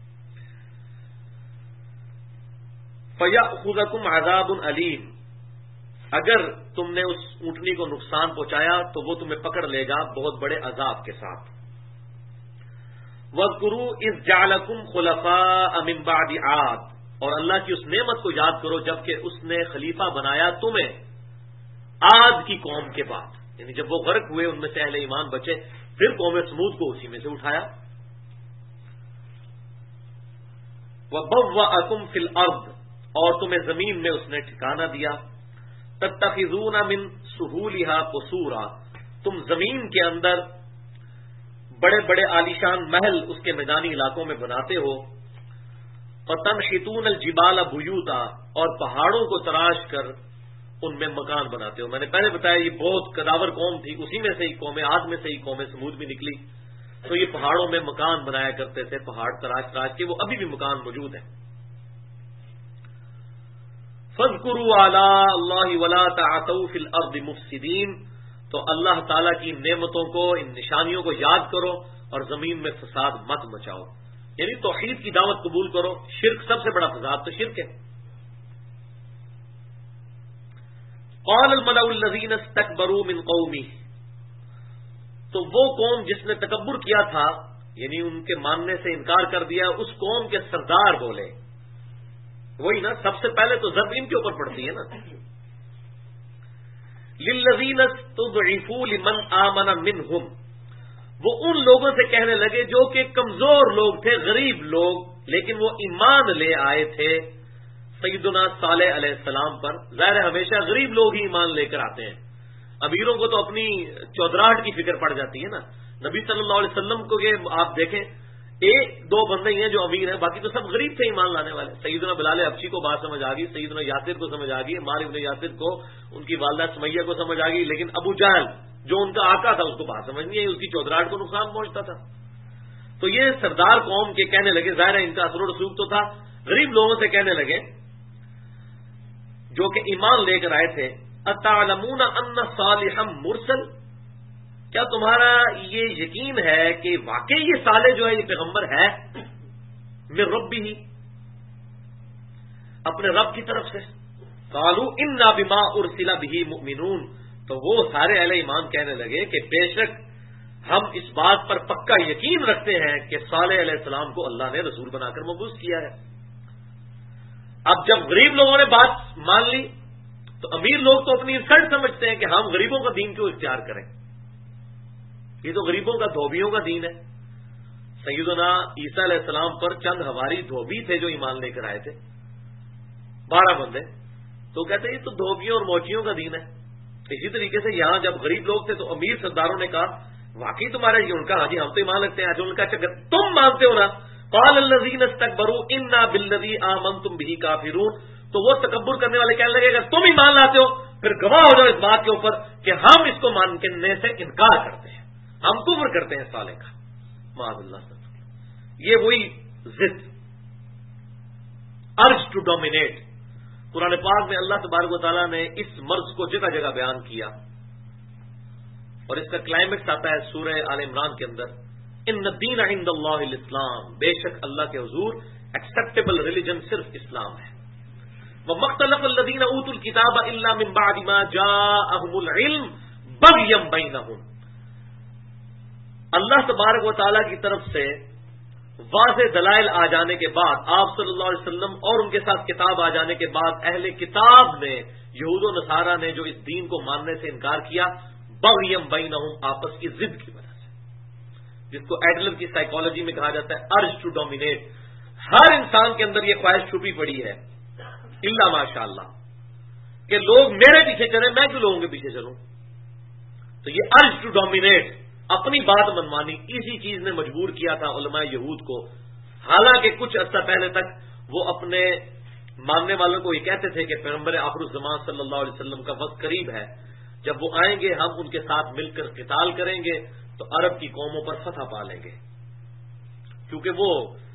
فَيَأْخُذَكُمْ عَذَابٌ أَلِيمٌ، اگر تم نے اس اونٹنی کو نقصان پہنچایا تو وہ تمہیں پکڑ لے گا بہت بڑے عذاب کے ساتھ۔ وَاذْكُرُوا إِذْ جَعَلَكُمْ خُلَفَاءَ مِنْ بَعْدِ عَادٍ، اور اللہ کی اس نعمت کو یاد کرو جبکہ اس نے خلیفہ بنایا تمہیں عاد کی قوم کے بعد، یعنی جب وہ غرق ہوئے ان میں سے اہل ایمان بچے، پھر قوم سمود کو اسی میں سے اٹھایا۔ وَبَوَّأَكُمْ فِي الْأَرْضِ، اور تمہیں زمین میں اس نے ٹھکانہ دیا، تَتَّخِذُونَ مِن سُهُولِهَا قُصُورًا، تم زمین کے اندر بڑے بڑے عالیشان محل اس کے میدانی علاقوں میں بناتے ہو، وَتَنْحِتُونَ الْجِبَالَ بُيُوتًا، اور پہاڑوں کو تراش کر ان میں مکان بناتے ہو۔ میں نے پہلے بتایا یہ بہت قداور قوم تھی، اسی میں سے ہی قوم عاد میں سے ہی قوم سمود بھی نکلی، تو یہ پہاڑوں میں مکان بنایا کرتے تھے، پہاڑ تراش تراش کے، وہ ابھی بھی مکان موجود ہیں۔ فَاذْكُرُوا آلَاءَ اللَّهِ وَلَا تَعْثَوْا فِي الْأَرْضِ مُفْسِدِينَ، تو اللہ تعالیٰ کی نعمتوں کو، ان نشانیوں کو یاد کرو اور زمین میں فساد مت مچاؤ، یعنی توحید کی دعوت قبول کرو، شرک سب سے بڑا فساد تو شرک ہے۔ قال الملأ الذين استكبروا من قومه، تو وہ قوم جس نے تکبر کیا تھا، یعنی ان کے ماننے سے انکار کر دیا، اس قوم کے سردار بولے، وہی نا، سب سے پہلے تو ضرب ان کے اوپر پڑتی ہے نا، للذین استضعفوا لمن آمن منهم، وہ ان لوگوں سے کہنے لگے جو کہ کمزور لوگ تھے، غریب لوگ، لیکن وہ ایمان لے آئے تھے سیدنا صالح علیہ السلام پر۔ ظاہر ہے ہمیشہ غریب لوگ ہی ایمان لے کر آتے ہیں، امیروں کو تو اپنی چودراہٹ کی فکر پڑ جاتی ہے نا۔ نبی صلی اللہ علیہ وسلم کو کہ آپ دیکھیں ایک دو بندے ہی ہیں جو امیر ہیں، باقی تو سب غریب تھے ایمان لانے والے۔ سیدنا بلال حبشی کو بات سمجھ آ گئی، سیدنا یاسر کو سمجھ آ گئی، عمار ابن یاسر کو، ان کی والدہ سمیہ کو سمجھ آ گئی، لیکن ابو جہل جو ان کا آقا تھا اس کو بات سمجھ نہیں آئی، اس کی چودراہٹ کو نقصان پہنچتا تھا۔ تو یہ سردار قوم کے کہنے لگے، ظاہر ہے ان کا اثر و رسوخ تو تھا، غریب لوگوں سے کہنے لگے جو کہ ایمان لے کر آئے تھے، اتعلمون ان صالحا مرسل، کیا تمہارا یہ یقین ہے کہ واقعی یہ صالح جو ہے یہ پیغمبر ہے من ربہ، اپنے رب کی طرف سے؟ قالوا انا بما ارسل به مؤمنون، تو وہ سارے اہل ایمان کہنے لگے کہ بے شک ہم اس بات پر پکا یقین رکھتے ہیں کہ صالح علیہ السلام کو اللہ نے رسول بنا کر مبعوث کیا ہے۔ اب جب غریب لوگوں نے بات مان لی تو امیر لوگ تو اپنی انسلٹ سمجھتے ہیں کہ ہم غریبوں کا دین کیوں اختیار کریں، یہ تو غریبوں کا دھوبیوں کا دین ہے۔ سیدنا عیسیٰ علیہ السلام پر چند ہواری دھوبی تھے جو ایمان لے کر آئے تھے، 12 بندے، تو کہتے ہیں یہ تو دھوبیوں اور موچیوں کا دین ہے۔ اسی طریقے سے یہاں جب غریب لوگ تھے تو امیر سرداروں نے کہا واقعی تمہارا یہ، ان کا ہاں جی ہم تو ایمان رکھتے ہیں، ان کا چکر تم مانتے ہو نا، قال الذین استکبروا انا بالذی آمنتم بہ کافرون، تو وہ تکبر کرنے والے کہنے لگے اگر تم ایمان لاتے ہو پھر گواہ ہو جاؤ اس بات کے اوپر کہ ہم اس کو ماننے سے انکار کرتے ہیں، ہم کفر کرتے ہیں صالح کا، معاذ اللہ۔ یہ وہی ضد، ارج ٹو ڈومینیٹ۔ قرآن پاک میں اللہ تبارک و تعالیٰ نے اس مرض کو جگہ جگہ بیان کیا، اور اس کا کلائمیکس آتا ہے سورہ آل عمران کے اندر، ان الدین عند اللہ الاسلام، بے شک اللہ کے حضور ایکسیپٹیبل ریلیجن صرف اسلام ہے۔ وَمَخْتَلَفَ الَّذِينَ أُوتُوا الْكِتَابَ إِلَّا مِن بَعْدِ مَا جَاءَهُمُ الْعِلْمُ بَغْيًا بَيْنَهُمْ، اللہ تبارک و تعالیٰ کی طرف سے واضح دلائل آ جانے کے بعد، آپ صلی اللہ علیہ وسلم اور ان کے ساتھ کتاب آ جانے کے بعد، اہل کتاب نے، یہود و نصارہ نے جو اس دین کو ماننے سے انکار کیا، بغیم بینہم، آپس کی ضد کی وجہ سے، جس کو ایڈلر کی سائیکالوجی میں کہا جاتا ہے ارج ٹو ڈومینیٹ۔ ہر انسان کے اندر یہ خواہش چھپی پڑی ہے الا ماشاء اللہ کہ لوگ میرے پیچھے چلیں، میں کیوں لوگوں کے پیچھے چلوں؟ تو یہ ارج ٹو ڈومینیٹ، اپنی بات منوانی، اسی چیز نے مجبور کیا تھا علماء یہود کو، حالانکہ کچھ عرصہ پہلے تک وہ اپنے ماننے والوں کو یہ کہتے تھے کہ پیغمبر آخر الزمان صلی اللہ علیہ وسلم کا وقت قریب ہے، جب وہ آئیں گے ہم ان کے ساتھ مل کر قتال کریں گے تو عرب کی قوموں پر فتح پا لیں گے، کیونکہ وہ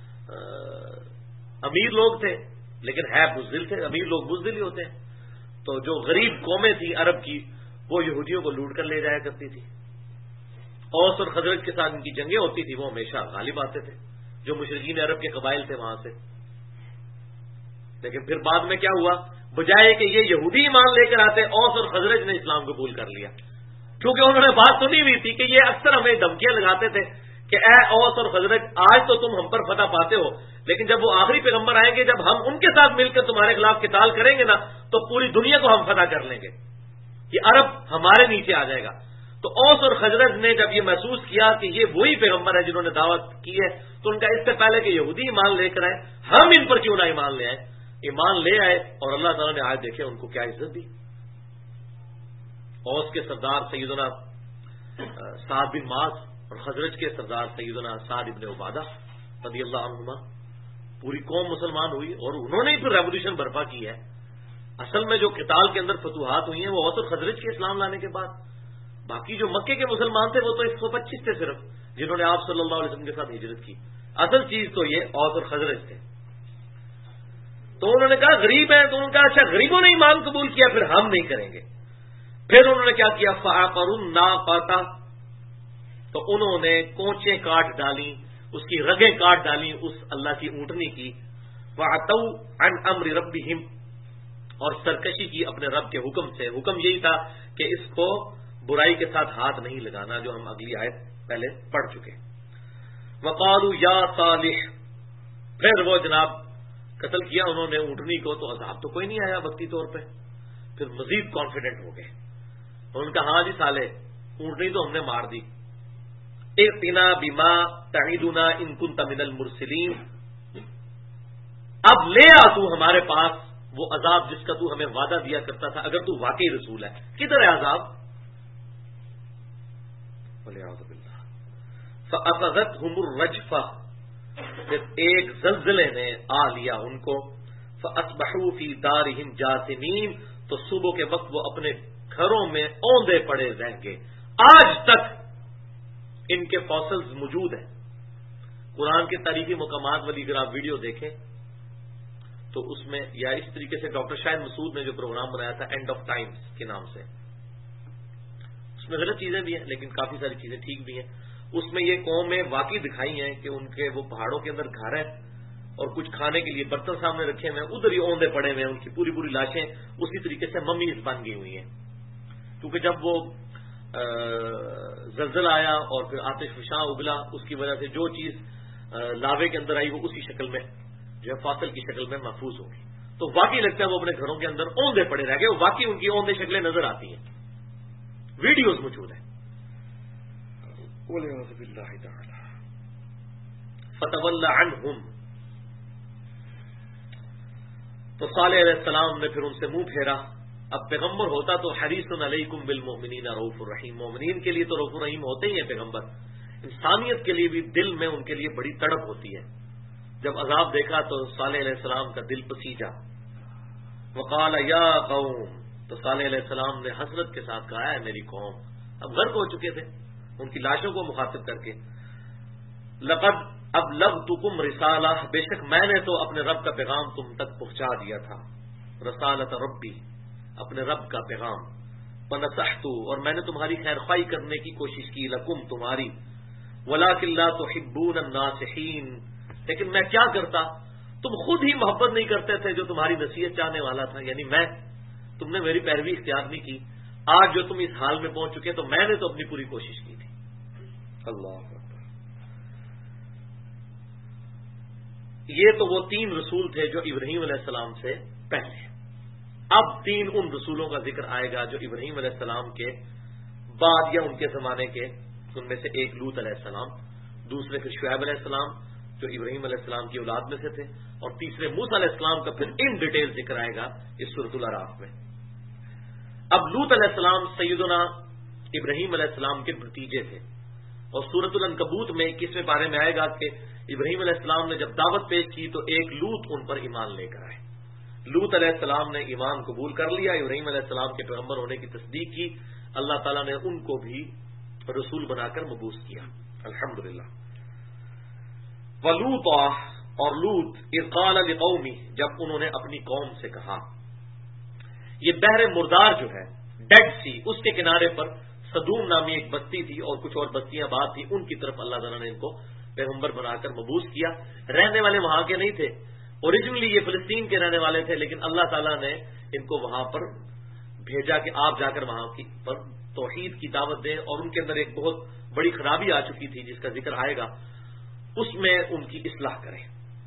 امیر لوگ تھے لیکن ہے بزدل تھے، امیر لوگ بزدل ہی ہوتے ہیں، تو جو غریب قومیں تھیں عرب کی وہ یہودیوں کو لوٹ کر لے جایا کرتی تھی، اوس اور خزرج کے ساتھ ان کی جنگیں ہوتی تھی، وہ ہمیشہ غالب آتے تھے جو مشرکین عرب کے قبائل تھے وہاں سے۔ لیکن پھر بعد میں کیا ہوا، بجائے کہ یہ یہودی ایمان لے کر آتے، اوس اور خزرج نے اسلام قبول کر لیا، کیونکہ انہوں نے بات سنی ہوئی تھی کہ یہ اکثر ہمیں دھمکیاں لگاتے تھے کہ اے اوس اور خزرج آج تو تم ہم پر فتح پاتے ہو، لیکن جب وہ آخری پیغمبر آئیں گے، جب ہم ان کے ساتھ مل کر تمہارے خلاف قتال کریں گے نا تو پوری دنیا کو ہم فتح کر لیں گے، یہ عرب ہمارے نیچے آ جائے گا۔ تو اوس اور خزرج نے جب یہ محسوس کیا کہ یہ وہی پیغمبر ہے جنہوں نے دعوت کی ہے، تو ان کا اس سے پہلے کہ یہودی ایمان لے کر آئے، ہم ان پر کیوں نہ ایمان لے آئے، ایمان لے آئے، اور اللہ تعالیٰ نے آج دیکھے ان کو کیا عزت دی۔ اوس کے سردار سیدنا سعد بن معاذ اور خزرج کے سردار سیدنا سعد بن عبادہ رضی اللہ عنہما، پوری قوم مسلمان ہوئی، اور انہوں نے ہی پھر ریولیوشن برپا کی ہے۔ اصل میں جو قتال کے اندر فتوحات ہوئی ہیں وہ اوس اور خزرج کے اسلام لانے کے بعد، باقی جو مکے کے مسلمان تھے وہ تو 125 تھے صرف، جنہوں نے آپ صلی اللہ علیہ وسلم کے ساتھ ہجرت کی، اصل چیز تو یہ اوس اور خزرج تھے۔ تو انہوں نے کہا غریب ہیں، تو انہوں نے کہا اچھا غریبوں نے ایمان قبول کیا پھر ہم نہیں کریں گے۔ پھر انہوں نے کیا کیا، فَعَقَرُوا النَّاقَةَ، تو انہوں نے کونچیں کاٹ ڈالی، اس کی رگیں کاٹ ڈالی اس اللہ کی اونٹنی کی، وَعَتَوْا عَنْ أَمْرِ رَبِّهِمْ، اور سرکشی کی اپنے رب کے حکم سے۔ حکم یہی تھا کہ اس کو برائی کے ساتھ ہاتھ نہیں لگانا، جو ہم اگلی آیت پہلے پڑھ چکے۔ وَقَالُوا يَا صَالِحُ، پھر وہ جناب قتل کیا انہوں نے اونٹنی کو، تو عذاب تو کوئی نہیں آیا وقتی طور پہ، پھر مزید کانفیڈنٹ ہو گئے، ان کا ہاں جی صالح اونٹنی تو ہم نے مار دی، ائتنا بما تعیدنا ان کنت من المرسلین، اب لے آ تو ہمارے پاس وہ عذاب جس کا تو ہمیں وعدہ دیا کرتا تھا اگر تو واقعی رسول ہے۔ کدھر ہے عذاب؟ فَأَخَذَتْهُمُ الرَّجْفَةُ، پھر ایک زلزلے نے آ لیا ان کو، فَأَصْبَحُوا فِي دَارِهِمْ جَاثِمِينَ، تو صبح کے وقت وہ اپنے گھروں میں اوندے پڑے رہ گئے۔ آج تک ان کے فوسلز موجود ہیں، قرآن کے تاریخی مقامات والی اگر آپ ویڈیو دیکھیں تو اس میں، یا اس طریقے سے ڈاکٹر شاہد مسعود نے جو پروگرام بنایا تھا اینڈ آف ٹائمز کے نام سے، اس میں غلط چیزیں بھی ہیں لیکن کافی ساری چیزیں ٹھیک بھی ہیں۔ اس میں یہ قومیں واقعی دکھائی ہیں کہ ان کے وہ پہاڑوں کے اندر گھر ہیں اور کچھ کھانے کے لیے برتن سامنے رکھے ہوئے ہیں، ادھر ہی اوندے پڑے ہوئے ہیں، ان کی پوری پوری لاشیں اسی طریقے سے ممیز بن گئی ہوئی ہیں، کیونکہ جب وہ زلزلہ آیا اور پھر آتش فشاں ابلا، اس کی وجہ سے جو چیز لاوے کے اندر آئی وہ اسی شکل میں جو ہے فاصل کی شکل میں محفوظ ہوگی، تو واقعی لگتا ہے وہ اپنے گھروں کے اندر اوندے پڑے رہ گئے. واقعی ان کی اوندے شکلیں نظر آتی ہیں, ویڈیوز موجود ہیں. فتولى عنهم, تو صالح علیہ السلام نے پھر ان سے منہ پھیرا. اب پیغمبر ہوتا تو حریص علیکم بالمؤمنین رؤوف الرحیم, مومنین کے لیے تو رؤوف الرحیم ہوتے ہی ہیں پیغمبر. انسانیت کے لیے بھی دل میں ان کے لیے بڑی تڑپ ہوتی ہے. جب عذاب دیکھا تو صالح علیہ السلام کا دل پسیجا. وقال یا قوم, تو صالح علیہ السلام نے حسرت کے ساتھ کہا ہے میری قوم. اب غرق ہو چکے تھے ان کی لاشوں کو مخاطب کر کے. لقد ابلغتکم رسالہ, بے شک میں نے تو اپنے رب کا پیغام تم تک پہنچا دیا تھا. رسالت ربی, اپنے رب کا پیغام. ونصحت, اور میں نے تمہاری خیر خواہی کرنے کی کوشش کی. لکم, تمہاری. ولکن لا تحبون الناصحین, لیکن میں کیا کرتا, تم خود ہی محبت نہیں کرتے تھے جو تمہاری نصیحت چاہنے والا تھا, یعنی میں. تم نے میری پیروی اختیار نہیں کی. آج جو تم اس حال میں پہنچ چکے تو میں نے تو اپنی پوری کوشش کی تھی. اللہ اکبر. یہ تو وہ 3 رسول تھے جو ابراہیم علیہ السلام سے پہلے. اب 3 ان رسولوں کا ذکر آئے گا جو ابراہیم علیہ السلام کے بعد یا ان کے زمانے کے. ان میں سے ایک لوط علیہ السلام, دوسرے پھر شعیب علیہ السلام جو ابراہیم علیہ السلام کی اولاد میں سے تھے, اور تیسرے موسیٰ علیہ السلام کا پھر ان ڈیٹیل ذکر آئے گا اس سورۃ الاعراف میں. اب لوط علیہ السلام سیدنا ابراہیم علیہ السلام کے بھتیجے تھے, اور سورۃ العنکبوت میں 21ویں پارے میں آئے گا کہ ابراہیم علیہ السلام نے جب دعوت پیش کی تو ایک لوط ان پر ایمان لے کر آئے. لوط علیہ السلام نے ایمان قبول کر لیا, ابراہیم علیہ السلام کے پیغمبر ہونے کی تصدیق کی. اللہ تعالیٰ نے ان کو بھی رسول بنا کر مبعوث کیا, الحمدللہ. ولوط, اور لوط اذ قال لقومہ, جب انہوں نے اپنی قوم سے کہا. یہ بحر مردار جو ہے, ڈیڈ سی, اس کے کنارے پر سدوم نامی ایک بستی تھی اور کچھ اور بستیاں بعد تھی. ان کی طرف اللہ تعالیٰ نے ان کو پیغمبر بنا کر مبعوث کیا. رہنے والے وہاں کے نہیں تھے, اوریجنلی یہ فلسطین کے رہنے والے تھے, لیکن اللہ تعالیٰ نے ان کو وہاں پر بھیجا کہ آپ جا کر وہاں کی پر توحید کی دعوت دیں. اور ان کے اندر ایک بہت بڑی خرابی آ چکی تھی جس کا ذکر آئے گا, اس میں ان کی اصلاح کریں.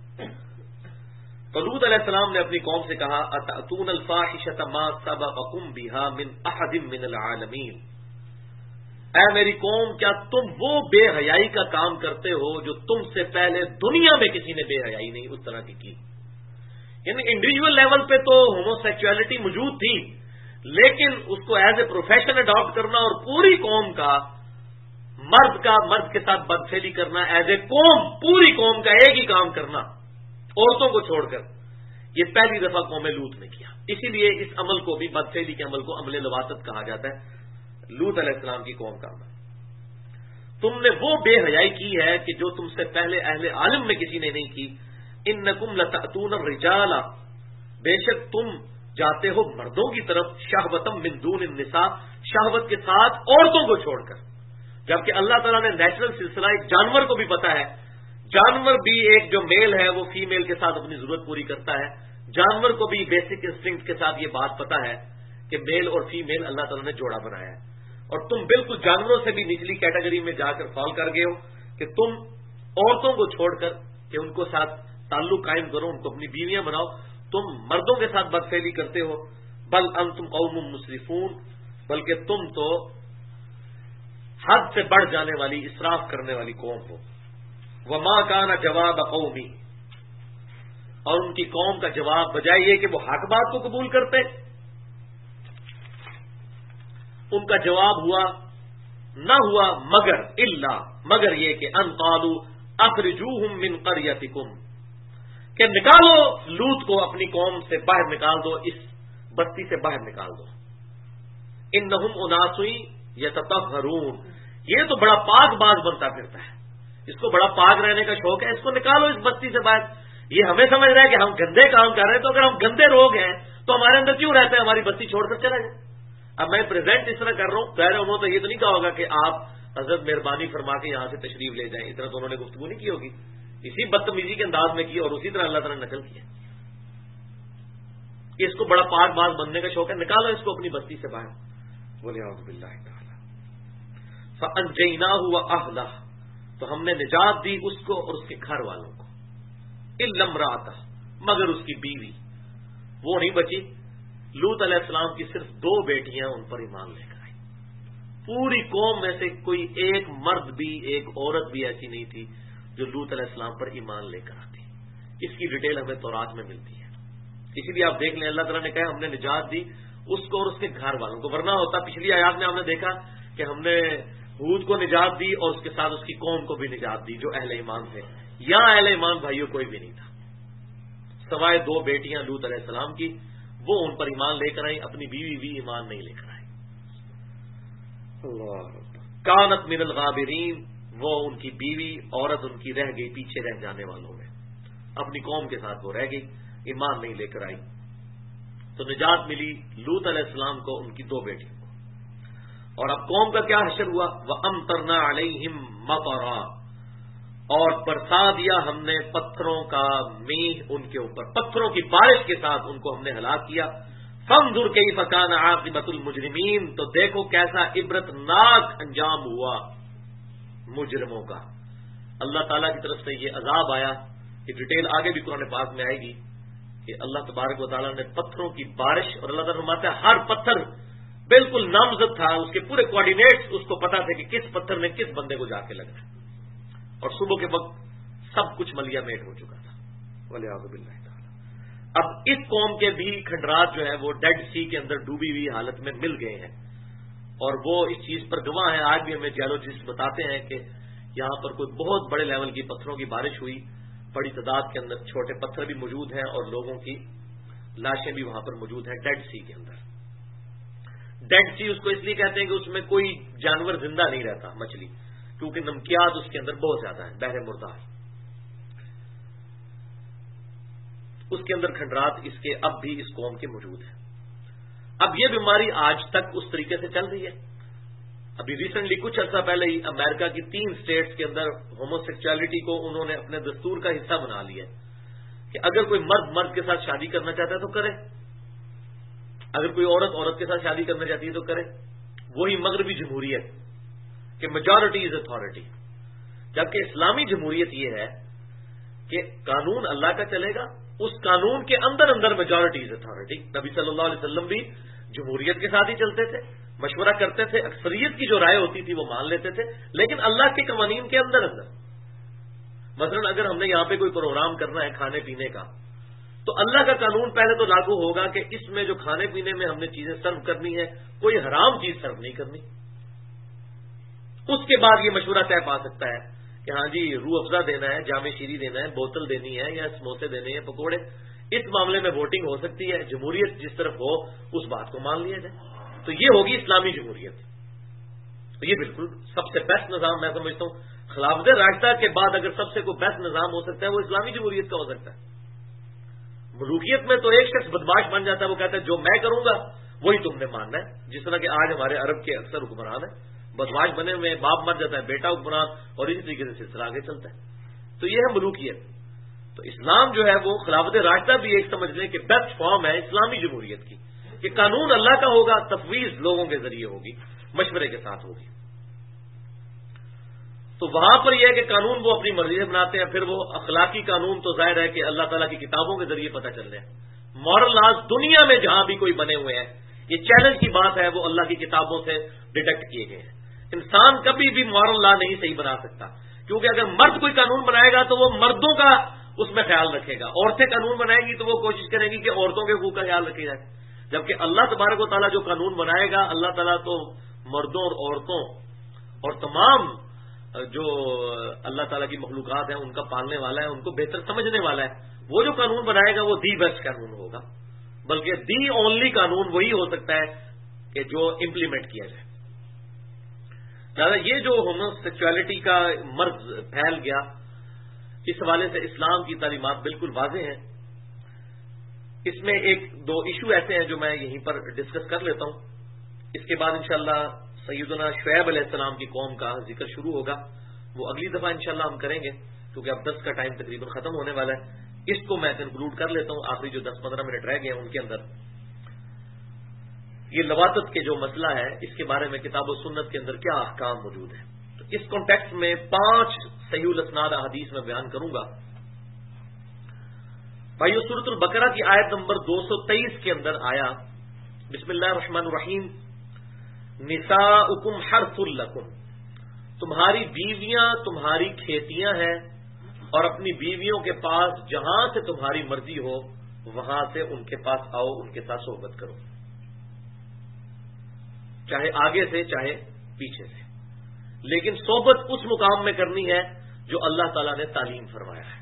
تو لوط علیہ السلام نے اپنی قوم سے کہا اتأتون الفاحشۃ ما سبقکم بها من احد من العالمین, اے میری قوم کیا تم وہ بے حیائی کا کام کرتے ہو جو تم سے پہلے دنیا میں کسی نے بے حیائی نہیں اس طرح کی. یعنی انڈیویجول لیول پہ تو ہومو سیکچولیٹی موجود تھی, لیکن اس کو ایز اے پروفیشن اڈاپٹ کرنا اور پوری قوم کا مرد کے ساتھ بدفعلی کرنا, ایز اے قوم پوری قوم کا ایک ہی کام کرنا عورتوں کو چھوڑ کر, یہ پہلی دفعہ قوم لوط نے کیا. اسی لیے اس عمل کو بھی, بدفعلی کے عمل کو, عمل لواطت کہا جاتا ہے. لوط علیہ السلام کی قوم کا عمل. تم نے وہ بے حیائی کی ہے کہ جو تم سے پہلے اہل عالم میں کسی نے نہیں کی. انکم لتأتون الرجال, بے شک تم جاتے ہو مردوں کی طرف, شہوتم من دون النساء, شہوت کے ساتھ عورتوں کو چھوڑ کر. جبکہ اللہ تعالیٰ نے نیچرل سلسلہ ایک جانور کو بھی پتا ہے, جانور بھی ایک جو میل ہے وہ فیمیل کے ساتھ اپنی ضرورت پوری کرتا ہے. جانور کو بھی بیسک انسٹنکٹ کے ساتھ یہ بات پتا ہے کہ میل اور فیمیل اللہ تعالیٰ نے جوڑا بنایا ہے. اور تم بالکل جانوروں سے بھی نچلی کیٹیگری میں جا کر فال کر گئے ہو کہ تم عورتوں کو چھوڑ کر کہ ان کو ساتھ تعلق قائم کرو, ان کو اپنی بیویاں بناؤ. تم مردوں کے ساتھ بدفعلی کرتے ہو. بل انتم قوم مسرفون, بلکہ تم تو حد سے بڑھ جانے والی, اسراف کرنے والی قوم ہو. وما کان جواب قومی, اور ان کی قوم کا جواب بجائے یہ کہ وہ حق بات کو قبول کرتے, ان کا جواب نہ ہوا مگر یہ کہ ان قالوا اخرجوہم من قریتکم, کہ نکالو لوط کو اپنی قوم سے باہر نکال دو, اس بستی سے باہر نکال دو. انہم اناس یتطہرون, یہ تو بڑا پاک باز بنتا پھرتا ہے, اس کو بڑا پاک رہنے کا شوق ہے, اس کو نکالو اس بستی سے باہر. یہ ہمیں سمجھ رہا ہے کہ ہم گندے کام کر رہے ہیں, تو اگر ہم گندے لوگ ہیں تو ہمارے اندر کیوں رہتے ہیں, ہماری بستی چھوڑ کر چلا جائے. اب میں پریزنٹ اس طرح کر رہا ہوں, ظاہر انہوں تو یہ تو نہیں کہا ہوگا کہ آپ حضرت مہربانی فرما کے یہاں سے تشریف لے جائیں, اس طرح تو انہوں نے گفتگو نہیں کی ہوگی, اسی بدتمیزی کے انداز میں کی اور اسی طرح اللہ تعالیٰ نے نقل کیا. اس کو بڑا پاک باز بننے کا شوق ہے, نکالو اس کو اپنی بستی سے باہر. بولے اعوذ باللہ تعالی. فانجیناہ واہلہ, تو ہم نے نجات دی اس کو اور اس کے گھر والوں کو. الا امرأتہ, مگر اس کی بیوی. وہ نہیں بچی. لوط علیہ السلام کی صرف 2 بیٹیاں ان پر ایمان لے کر آئی. پوری قوم میں سے کوئی ایک مرد بھی ایک عورت بھی ایسی نہیں تھی جو لوط علیہ السلام پر ایمان لے کر آتی. اس کی ڈیٹیل ہمیں تورات میں ملتی ہے. اسی لیے آپ دیکھ لیں اللہ تعالیٰ نے کہا ہم نے نجات دی اس کو اور اس کے گھر والوں کو. ورنہ ہوتا پچھلی آیات میں ہم نے دیکھا کہ ہم نے ہود کو نجات دی اور اس کے ساتھ اس کی قوم کو بھی نجات دی جو اہل ایمان تھے. یہاں اہل ایمان بھائیوں کوئی بھی نہیں تھا سوائے 2 بیٹیاں لوط علیہ السلام کی. وہ ان پر ایمان لے کر آئی, اپنی بیوی بھی ایمان نہیں لے کر آئی. کانت من الغابرین, وہ ان کی بیوی عورت ان کی رہ گئی پیچھے رہ جانے والوں میں. اپنی قوم کے ساتھ وہ رہ گئی, ایمان نہیں لے کر آئی. تو نجات ملی لوط علیہ السلام کو, ان کی 2 بیٹیوں کو. اور اب قوم کا کیا حشر ہوا؟ وَأَمْطَرْنَا عَلَيْهِمْ مَطَرًا, اور برسا دیا ہم نے پتھروں کا میہ ان کے اوپر, پتھروں کی بارش کے ساتھ ان کو ہم نے ہلاک کیا. فَانظُرْ كَيْفَ كَانَ عَاقِبَةُ الْمُجْرِمِينَ, تو دیکھو کیسا عبرتناک انجام ہوا مجرموں کا. اللہ تعالیٰ کی طرف سے یہ عذاب آیا. یہ ڈیٹیل آگے بھی قرآن پاک میں آئے گی کہ اللہ تبارک و تعالیٰ نے پتھروں کی بارش, اور اللہ تعالیٰ فرماتا ہے ہر پتھر بالکل نامزد تھا, اس کے پورے کوآرڈینیٹس اس کو پتا تھے کہ کس پتھر نے کس بندے کو جا کے لگنا ہے. اور صبح کے وقت سب کچھ ملیا میٹ ہو چکا تھا. وَلِعَاذُ بِاللَّهِ تَعَالَىٰ. اب اس قوم کے بھی کھنڈرات جو ہے وہ ڈیڈ سی کے اندر ڈوبی ہوئی حالت میں مل گئے ہیں, اور وہ اس چیز پر گواہ ہیں. آج بھی ہمیں جیولوجسٹ بتاتے ہیں کہ یہاں پر کوئی بہت بڑے لیول کی پتھروں کی بارش ہوئی, بڑی تعداد کے اندر چھوٹے پتھر بھی موجود ہیں اور لوگوں کی لاشیں بھی وہاں پر موجود ہیں ڈیڈ سی کے اندر. ڈیڈ سی اس کو اس لیے کہتے ہیں کہ اس میں کوئی جانور زندہ نہیں رہتا, مچھلی, کیونکہ نمکیات اس کے اندر بہت زیادہ ہیں, بحر مردار. اس کے اندر کھنڈرات اس کے اب بھی اس قوم کے موجود ہیں. اب یہ بیماری آج تک اس طریقے سے چل رہی ہے. ابھی ریسنٹلی کچھ عرصہ پہلے ہی امریکہ کی 3 اسٹیٹس کے اندر ہومو سیکچولیٹی کو انہوں نے اپنے دستور کا حصہ بنا لیا کہ اگر کوئی مرد کے ساتھ شادی کرنا چاہتا ہے تو کرے, اگر کوئی عورت کے ساتھ شادی کرنا چاہتی ہے تو کرے. وہی مغربی جمہوریت کہ میجورٹی از اتھارٹی, جبکہ اسلامی جمہوریت یہ ہے کہ قانون اللہ کا چلے گا, اس قانون کے اندر اندر میجورٹی از اتھارٹی. نبی صلی اللہ علیہ وسلم بھی جمہوریت کے ساتھ ہی چلتے تھے, مشورہ کرتے تھے, اکثریت کی جو رائے ہوتی تھی وہ مان لیتے تھے, لیکن اللہ کے قوانین کے اندر اندر. مثلا اگر ہم نے یہاں پہ کوئی پروگرام کرنا ہے کھانے پینے کا, تو اللہ کا قانون پہلے تو لاگو ہوگا کہ اس میں جو کھانے پینے میں ہم نے چیزیں سرو کرنی ہے کوئی حرام چیز سرو نہیں کرنی. اس کے بعد یہ مشورہ طے پا سکتا ہے کہ ہاں جی روح افزا دینا ہے, جامع شیری دینا ہے, بوتل دینی ہے یا سموسے دینے ہیں, پکوڑے. اس معاملے میں ووٹنگ ہو سکتی ہے, جمہوریت جس طرف ہو اس بات کو مان لیا جائے. تو یہ ہوگی اسلامی جمہوریت. تو یہ بالکل سب سے بیسٹ نظام میں سمجھتا ہوں. خلافت راشدہ کے بعد اگر سب سے کوئی بیسٹ نظام ہو سکتا ہے وہ اسلامی جمہوریت کا ہو سکتا ہے. ملوکیت میں تو ایک شخص بدماش بن جاتا ہے, وہ کہتا ہے جو میں کروں گا وہی تم نے ماننا ہے. جس طرح کہ آج ہمارے عرب کے اکثر حکمران ہیں, بدماش بنے ہوئے, باپ مر جاتا ہے بیٹا حکمران, اور اسی طریقے سے سلسلہ آگے چلتا ہے. تو یہ ہے ملوکیت. تو اسلام جو ہے وہ خلافت راشدہ بھی ایک سمجھ لیں کہ بیسٹ فارم ہے اسلامی جمہوریت کی, کہ قانون اللہ کا ہوگا, تفویض لوگوں کے ذریعے ہوگی, مشورے کے ساتھ ہوگی. تو وہاں پر یہ ہے کہ قانون وہ اپنی مرضی سے بناتے ہیں. پھر وہ اخلاقی قانون تو ظاہر ہے کہ اللہ تعالیٰ کی کتابوں کے ذریعے پتہ چل رہے ہیں. مورل لاز دنیا میں جہاں بھی کوئی بنے ہوئے ہیں, یہ چیلنج کی بات ہے, وہ اللہ کی کتابوں سے ڈیٹیکٹ کیے گئے ہیں. انسان کبھی بھی مورل لا نہیں صحیح بنا سکتا, کیونکہ اگر مرد کوئی قانون بنائے گا تو وہ مردوں کا اس میں خیال رکھے گا, عورتیں قانون بنائیں گی تو وہ کوشش کریں گی کہ عورتوں کے حقوق کا خیال رکھے جائے. جبکہ اللہ تبارک و تعالیٰ جو قانون بنائے گا, اللہ تعالیٰ تو مردوں اور عورتوں اور تمام جو اللہ تعالیٰ کی مخلوقات ہیں ان کا پالنے والا ہے, ان کو بہتر سمجھنے والا ہے. وہ جو قانون بنائے گا وہ دی بیسٹ قانون ہوگا, بلکہ دی اونلی قانون وہی ہو سکتا ہے کہ جو امپلیمنٹ کیا جائے. لہٰذا یہ جو ہومو سیکچولیٹی کا مرض پھیل گیا, اس حوالے سے اسلام کی تعلیمات بالکل واضح ہیں. اس میں 1-2 ایشو ایسے ہیں جو میں یہیں پر ڈسکس کر لیتا ہوں. اس کے بعد انشاءاللہ سیدنا شعیب علیہ السلام کی قوم کا ذکر شروع ہوگا, وہ اگلی دفعہ انشاءاللہ ہم کریں گے, کیونکہ اب 10 کا ٹائم تقریباً ختم ہونے والا ہے. اس کو میں کنکلوڈ کر لیتا ہوں. آخری جو 10-15 منٹ رہ گئے ہیں ان کے اندر یہ لواطت کے جو مسئلہ ہے, اس کے بارے میں کتاب و سنت کے اندر کیا احکام موجود ہیں. تو اس کانٹیکسٹ میں 5 صحیح الاسناد احادیث میں بیان کروں گا. بھائیو سورۃ البقرہ کی آیت نمبر 223 کے اندر آیا بسم اللہ الرحمن الرحیم نساؤکم حرث لکم، تمہاری بیویاں تمہاری کھیتیاں ہیں، اور اپنی بیویوں کے پاس جہاں سے تمہاری مرضی ہو وہاں سے ان کے پاس آؤ، ان کے ساتھ صحبت کرو، چاہے آگے سے چاہے پیچھے سے، لیکن صحبت اس مقام میں کرنی ہے جو اللہ تعالیٰ نے تعلیم فرمایا ہے،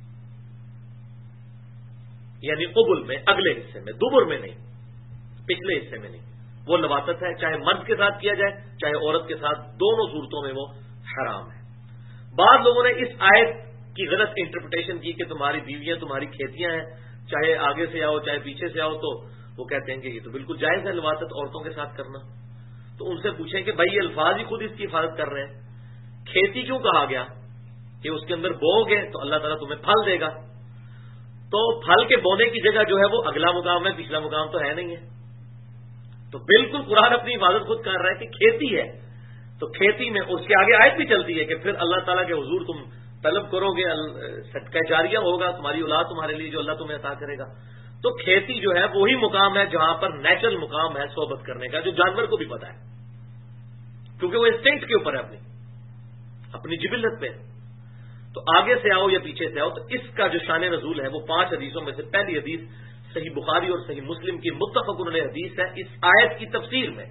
یعنی قبل میں، اگلے حصے میں، دبر میں نہیں، پچھلے حصے میں نہیں، وہ لواطت ہے، چاہے مرد کے ساتھ کیا جائے چاہے عورت کے ساتھ، دونوں صورتوں میں وہ حرام ہے۔ بعض لوگوں نے اس آیت کی غلط انٹرپریٹیشن کی کہ تمہاری بیویاں تمہاری کھیتیاں ہیں، چاہے آگے سے آؤ چاہے پیچھے سے آؤ، تو وہ کہتے ہیں کہ یہ تو بالکل جائز ہے لواطت عورتوں کے ساتھ کرنا۔ تو ان سے پوچھیں کہ بھائی یہ الفاظ ہی خود اس کی حفاظت کر رہے ہیں، کھیتی کیوں کہا گیا کہ اس کے اندر بو گے تو اللہ تعالیٰ تمہیں پھل دے گا، تو پھل کے بونے کی جگہ جو ہے وہ اگلا مقام ہے، پچھلا مقام تو ہے نہیں ہے، تو بالکل قرآن اپنی حفاظت خود کر رہا ہے کہ کھیتی ہے، تو کھیتی میں اس کے آگے آیت بھی چلتی ہے کہ پھر اللہ تعالیٰ کے حضور تم طلب کرو گے، صدقہ جاریہ ہوگا، تمہاری اولاد تمہارے لیے جو اللہ تمہیں عطا کرے گا۔ تو کھیتی جو ہے وہی مقام ہے جہاں پر نیچرل مقام ہے صحبت کرنے کا، جو جانور کو بھی پتا ہے، کیونکہ وہ انسٹنکٹ کے اوپر ہے، اپنی جبلت پہ۔ تو آگے سے آؤ یا پیچھے سے آؤ، تو اس کا جو شان نزول ہے وہ 5 حدیثوں میں سے پہلی حدیث صحیح بخاری اور صحیح مسلم کی متفق علیہ حدیث ہے اس آیت کی تفسیر میں،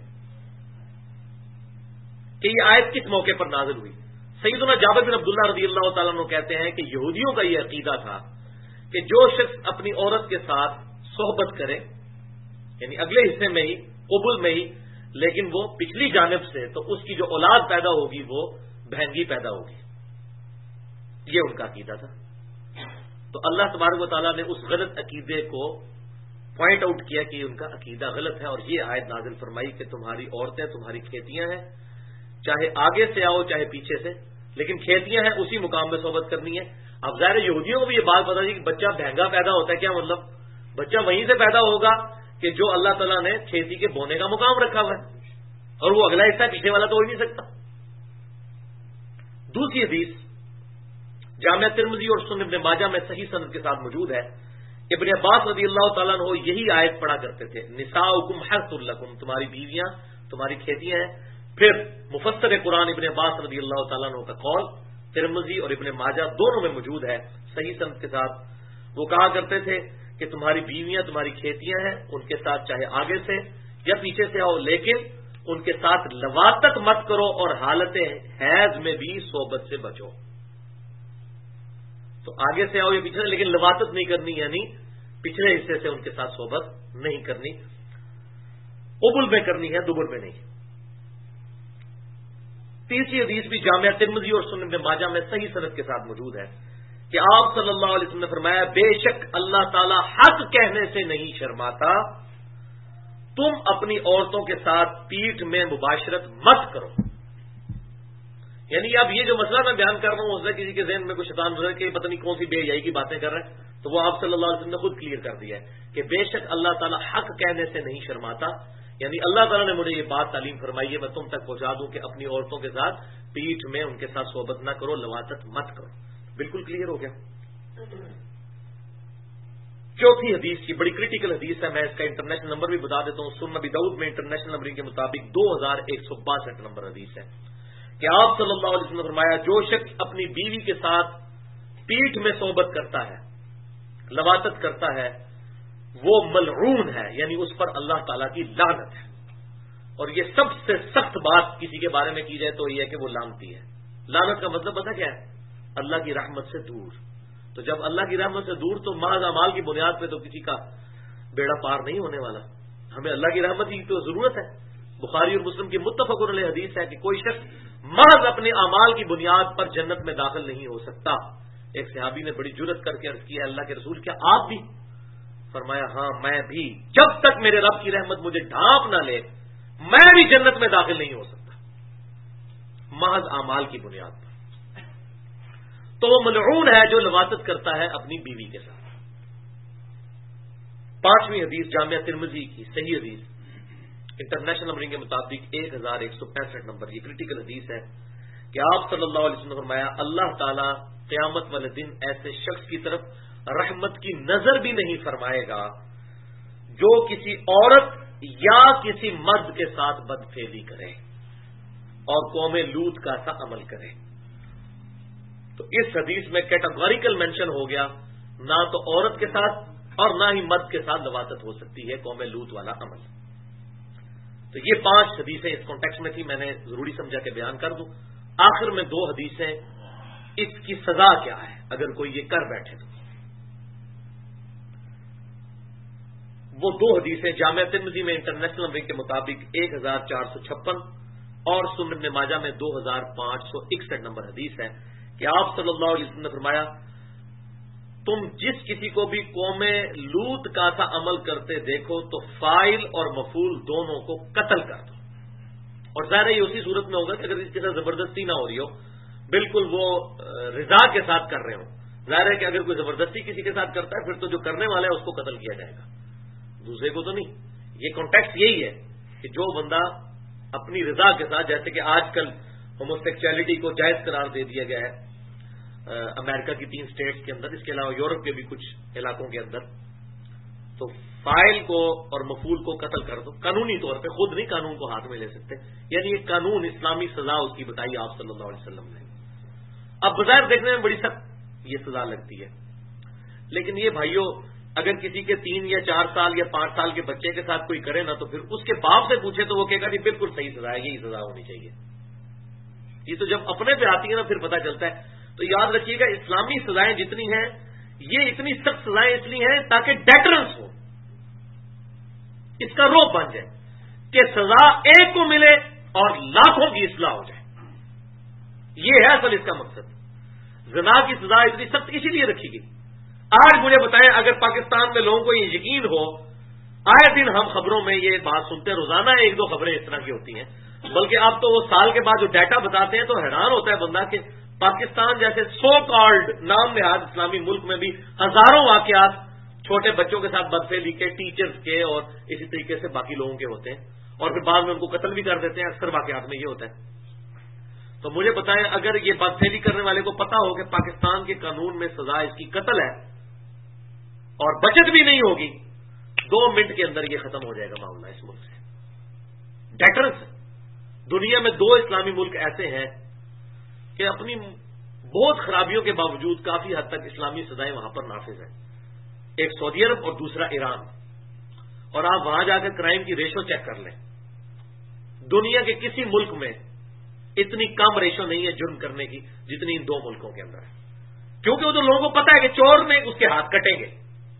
کہ یہ آیت کس موقع پر نازل ہوئی۔ سیدنا جابر بن عبداللہ رضی اللہ تعالیٰ عنہ کہتے ہیں کہ یہودیوں کا یہ عقیدہ تھا کہ جو شخص اپنی عورت کے ساتھ صحبت کرے، یعنی اگلے حصے میں ہی، قبل میں ہی، لیکن وہ پچھلی جانب سے، تو اس کی جو اولاد پیدا ہوگی وہ بہنگی پیدا ہوگی، یہ ان کا عقیدہ تھا۔ تو اللہ تبارک و تعالیٰ نے اس غلط عقیدے کو پوائنٹ آؤٹ کیا کہ ان کا عقیدہ غلط ہے، اور یہ آیت نازل فرمائی کہ تمہاری عورتیں تمہاری کھیتیاں ہیں، چاہے آگے سے آؤ چاہے پیچھے سے، لیکن کھیتیاں ہیں اسی مقام میں صحبت کرنی ہے۔ اب ظاہر یہودیوں کو بھی یہ بات پتا تھی کہ بچہ بہنگا پیدا ہوتا ہے، کیا مطلب؟ بچہ وہیں سے پیدا ہوگا کہ جو اللہ تعالیٰ نے کھیتی کے بونے کا مقام رکھا ہوا ہے، اور وہ اگلا حصہ پیچھے والا تو ہو ہی نہیں سکتا۔ دوسری حدیث جامعہ ترمذی اور سنن ابن ماجہ میں صحیح سند کے ساتھ موجود ہے، ابن عباس رضی اللہ تعالیٰ عنہ یہی آیت پڑھا کرتے تھے، نساؤکم حرث لکم، تمہاری بیویاں تمہاری کھیتیاں ہیں۔ پھر مفسر قرآن ابن عباس رضی اللہ تعالیٰ عنہ کا قول ترمذی اور ابن ماجہ دونوں میں موجود ہے صحیح سند کے ساتھ، وہ کہا کرتے تھے کہ تمہاری بیویاں تمہاری کھیتیاں ہیں، ان کے ساتھ چاہے آگے سے یا پیچھے سے آؤ، لیکن ان کے ساتھ لواطت مت کرو، اور حالت حیض میں بھی صحبت سے بچو۔ تو آگے سے آؤ یا پیچھے سے، لیکن لواطت نہیں کرنی، یعنی پچھلے حصے سے ان کے ساتھ صحبت نہیں کرنی، قبل میں کرنی ہے، دبر میں نہیں۔ تیسری حدیث بھی جامعہ ترمذی اور سنن ابن ماجہ میں صحیح سند کے ساتھ موجود ہے کہ آپ صلی اللہ علیہ وسلم نے فرمایا، بے شک اللہ تعالیٰ حق کہنے سے نہیں شرماتا، تم اپنی عورتوں کے ساتھ پیٹھ میں مباشرت مت کرو۔ یعنی اب یہ جو مسئلہ میں بیان کر رہا ہوں، اس سے کسی کے ذہن میں کوئی شیطان گزر کے پتہ نہیں کون سی بے حیائی کی باتیں کر رہے ہیں، تو وہ آپ صلی اللہ علیہ وسلم نے خود کلیئر کر دیا ہے کہ بے شک اللہ تعالیٰ حق کہنے سے نہیں شرماتا، یعنی اللہ تعالیٰ نے مجھے یہ بات تعلیم فرمائی ہے، میں تم تک پہنچا دوں کہ اپنی عورتوں کے ساتھ پیٹھ میں ان کے ساتھ صحبت نہ کرو، لواطت مت کرو۔ بالکل کلیئر ہو گیا۔ چوتھی حدیث کی بڑی کریٹیکل حدیث ہے، میں اس کا انٹرنیشنل نمبر بھی بتا دیتا ہوں، سنن ابی داؤد میں انٹرنیشنل نمبرنگ کے مطابق 2162 نمبر حدیث ہے کہ آپ صلی اللہ علیہ وسلم نے فرمایا، جو شخص اپنی بیوی کے ساتھ پیٹھ میں صحبت کرتا ہے، لواطت کرتا ہے، وہ ملعون ہے، یعنی اس پر اللہ تعالیٰ کی لعنت ہے۔ اور یہ سب سے سخت بات کسی کے بارے میں کی جائے تو یہ ہے کہ وہ لعنتی ہے۔ لعنت کا مطلب پتہ کیا ہے؟ اللہ کی رحمت سے دور۔ تو جب اللہ کی رحمت سے دور تو محض اعمال کی بنیاد پہ تو کسی کا بیڑا پار نہیں ہونے والا، ہمیں اللہ کی رحمت کی تو ضرورت ہے۔ بخاری اور مسلم کی متفق علیہ حدیث ہے کہ کوئی شخص محض اپنے اعمال کی بنیاد پر جنت میں داخل نہیں ہو سکتا۔ ایک صحابی نے بڑی جرأت کر کے عرض کی، اللہ کے رسول کیا آپ بھی؟ فرمایا ہاں میں بھی، جب تک میرے رب کی رحمت مجھے ڈھانپ نہ لے میں بھی جنت میں داخل نہیں ہو سکتا، محض اعمال کی بنیاد پر۔ تو وہ ملعون ہے جو لواطت کرتا ہے اپنی بیوی کے ساتھ۔ پانچویں حدیث جامعہ ترمذی کی صحیح حدیث انٹرنیشنل نمبرنگ کے مطابق 1165 نمبر، یہ کریٹیکل حدیث ہے کہ آپ صلی اللہ علیہ وسلم نے فرمایا، اللہ تعالیٰ قیامت والے دن ایسے شخص کی طرف رحمت کی نظر بھی نہیں فرمائے گا جو کسی عورت یا کسی مرد کے ساتھ بدفعلی کرے اور قوم لوط کا سا عمل کرے. تو اس حدیث میں کیٹاگوریکل مینشن ہو گیا، نہ تو عورت کے ساتھ اور نہ ہی مرد کے ساتھ لواطت ہو سکتی ہے قوم لوط والا عمل. تو یہ 5 حدیثیں اس کانٹیکس میں تھی، میں نے ضروری سمجھا کہ بیان کر دوں. آخر میں 2 حدیثیں، اس کی سزا کیا ہے اگر کوئی یہ کر بیٹھے تو. وہ 2 حدیثیں جامع ترمذی میں انٹرنیشنل نمبر کے مطابق 1456 اور سنن ابن ماجہ میں 2561 نمبر حدیث ہے کہ آپ صلی اللہ علیہ وسلم نے فرمایا تم جس کسی کو بھی قوم لوط کا سا عمل کرتے دیکھو تو فاعل اور مفعول دونوں کو قتل کر دو. اور ظاہر یہ اسی صورت میں ہوگا کہ اگر اس کے ساتھ زبردستی نہ ہو رہی ہو، بالکل وہ رضا کے ساتھ کر رہے ہوں. ظاہر ہے کہ اگر کوئی زبردستی کسی کے ساتھ کرتا ہے پھر تو جو کرنے والا ہے اس کو قتل کیا جائے گا، دوسرے کو تو نہیں. یہ کانٹیکسٹ یہی ہے کہ جو بندہ اپنی رضا کے ساتھ، جیسے کہ آج کل ہوموسیکچولیٹی کو جائز قرار دے دیا گیا ہے امریکہ کی 3 اسٹیٹس کے اندر، اس کے علاوہ یورپ کے بھی کچھ علاقوں کے اندر، تو فاعل کو اور مفعول کو قتل کر دو قانونی طور پہ، خود نہیں قانون کو ہاتھ میں لے سکتے. یعنی یہ قانون اسلامی سزا اس کی بتائی آپ صلی اللہ علیہ وسلم نے. اب بظاہر دیکھنے میں بڑی سخت یہ سزا لگتی ہے، لیکن یہ بھائیوں اگر کسی کے 3 یا 4 سال یا 5 سال کے بچے کے ساتھ کوئی کرے نا تو پھر اس کے باپ سے پوچھے تو وہ کہے گا کہ بالکل صحیح سزا ہے، یہی سزا ہونی چاہیے. یہ تو جب اپنے پہ آتی ہے نا پھر پتہ چلتا ہے. تو یاد رکھیے گا اسلامی سزائیں جتنی ہیں یہ اتنی سخت سزائیں اس لیے ہیں تاکہ ڈیٹرنس ہو، اس کا روپ بن جائے کہ سزا ایک کو ملے اور لاکھوں کی اصلاح ہو جائے. یہ ہے اصل اس کا مقصد. زنا کی سزا اتنی سخت اسی لیے رکھی گئی. آج مجھے بتائیں اگر پاکستان میں لوگوں کو یہ یقین ہو، آئے دن ہم خبروں میں یہ بات سنتے ہیں، روزانہ 1-2 خبریں اس طرح کی ہوتی ہیں، بلکہ اب تو وہ سال کے بعد جو ڈیٹا بتاتے ہیں تو حیران ہوتا ہے بندہ کہ پاکستان جیسے سو کالڈ نام نہاد اسلامی ملک میں بھی ہزاروں واقعات چھوٹے بچوں کے ساتھ بدفعلی کے، ٹیچرز کے اور اسی طریقے سے باقی لوگوں کے ہوتے ہیں، اور پھر بعد میں ان کو قتل بھی کر دیتے ہیں. اکثر واقعات میں یہ ہوتا ہے. تو مجھے بتائیں اگر یہ بدفعلی کرنے والے کو پتا ہو کہ پاکستان کے قانون میں سزا اس کی قتل ہے اور بچت بھی نہیں ہوگی، 2 منٹ کے اندر یہ ختم ہو جائے گا معاملہ اس ملک سے. ڈیٹرنس ہے. دنیا میں 2 اسلامی ملک ایسے ہیں کہ اپنی بہت خرابیوں کے باوجود کافی حد تک اسلامی سزائیں وہاں پر نافذ ہیں. ایک سعودی عرب اور دوسرا ایران. اور آپ وہاں جا کر کرائم کی ریشو چیک کر لیں، دنیا کے کسی ملک میں اتنی کم ریشو نہیں ہے جرم کرنے کی جتنی ان 2 ملکوں کے اندر ہے. کیونکہ وہ تو لوگوں کو پتا ہے کہ چور میں اس کے ہاتھ کٹیں گے.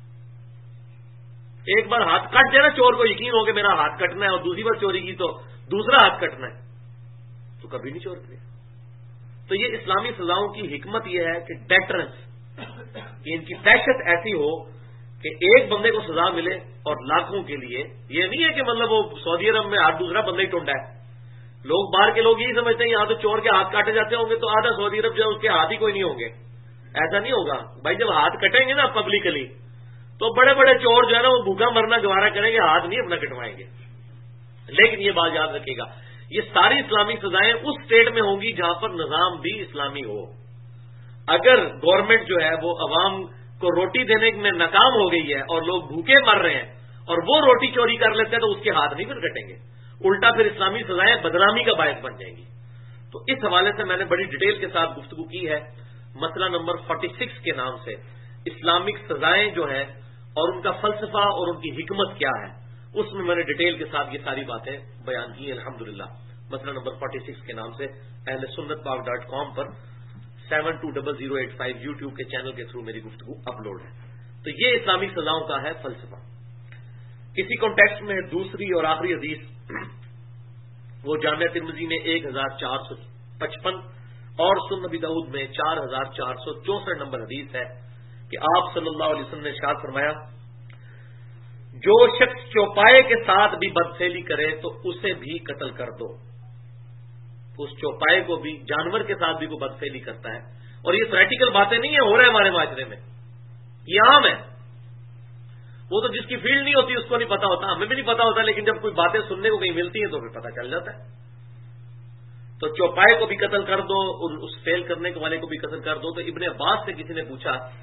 ایک بار ہاتھ کٹ جائے نا چور کو یقین ہو کہ میرا ہاتھ کٹنا ہے، اور دوسری بار چوری کی تو دوسرا ہاتھ کٹنا ہے، تو کبھی نہیں چور کرے. تو یہ اسلامی سزاؤں کی حکمت یہ ہے کہ ڈیٹرنس، کہ ان کی دہشت ایسی ہو کہ ایک بندے کو سزا ملے اور لاکھوں کے لیے. یہ نہیں ہے کہ مطلب وہ سعودی عرب میں ہر دوسرا بندہ ہی ٹونڈا ہے. لوگ باہر کے لوگ یہی سمجھتے ہیں یہاں تو چور کے ہاتھ کاٹے جاتے ہوں گے تو آدھا سعودی عرب جو ہے اس کے ہاتھ ہی کوئی نہیں ہوں گے. ایسا نہیں ہوگا بھائی. جب ہاتھ کٹیں گے نا پبلکلی تو بڑے بڑے چور جو ہے نا وہ بھوکا مرنا گوارا کریں گے، ہاتھ نہیں اپنا کٹوائیں گے. لیکن یہ بات یاد رکھیے گا یہ ساری اسلامی سزائیں اس اسٹیٹ میں ہوں گی جہاں پر نظام بھی اسلامی ہو. اگر گورنمنٹ جو ہے وہ عوام کو روٹی دینے میں ناکام ہو گئی ہے اور لوگ بھوکے مر رہے ہیں اور وہ روٹی چوری کر لیتے ہیں تو اس کے ہاتھ نہیں پھر کٹیں گے، الٹا پھر اسلامی سزائیں بدنامی کا باعث بن جائیں گی. تو اس حوالے سے میں نے بڑی ڈیٹیل کے ساتھ گفتگو کی ہے. مسئلہ نمبر 46 کے نام سے اسلامک سزائیں جو ہیں اور ان کا فلسفہ اور ان کی حکمت کیا ہے، اس میں میں نے ڈیٹیل کے ساتھ یہ ساری باتیں بیان کی الحمدللہ. مسئلہ نمبر 46 کے نام سے اہل سنت پاک.com پر 720085 یوٹیوب کے چینل کے تھرو میری گفتگو اپلوڈ ہے. تو یہ اسلامی سزاؤں کا ہے فلسفہ. کسی کانٹیکسٹ میں دوسری اور آخری حدیث وہ جامع ترمذی میں 1455 اور سنن نبی داؤد میں 4464 نمبر حدیث ہے کہ آپ صلی اللہ علیہ وسلم نے ارشاد فرمایا جو شخص چوپائے کے ساتھ بھی بدفعلی کرے تو اسے بھی قتل کر دو. اس چوپائے کو بھی، جانور کے ساتھ بھی وہ بدفعلی کرتا ہے. اور یہ پریکٹیکل باتیں نہیں ہیں، ہو رہا ہے ہمارے معاشرے میں، یہ عام ہے. وہ تو جس کی فیلڈ نہیں ہوتی اس کو نہیں پتا ہوتا، ہمیں بھی نہیں پتا ہوتا، لیکن جب کوئی باتیں سننے کو کہیں ملتی ہیں تو پھر پتا چل جاتا ہے. تو چوپائے کو بھی قتل کر دو اور اس فیل کرنے والے کو بھی قتل کر دو. تو ابن عباس سے کسی نے پوچھا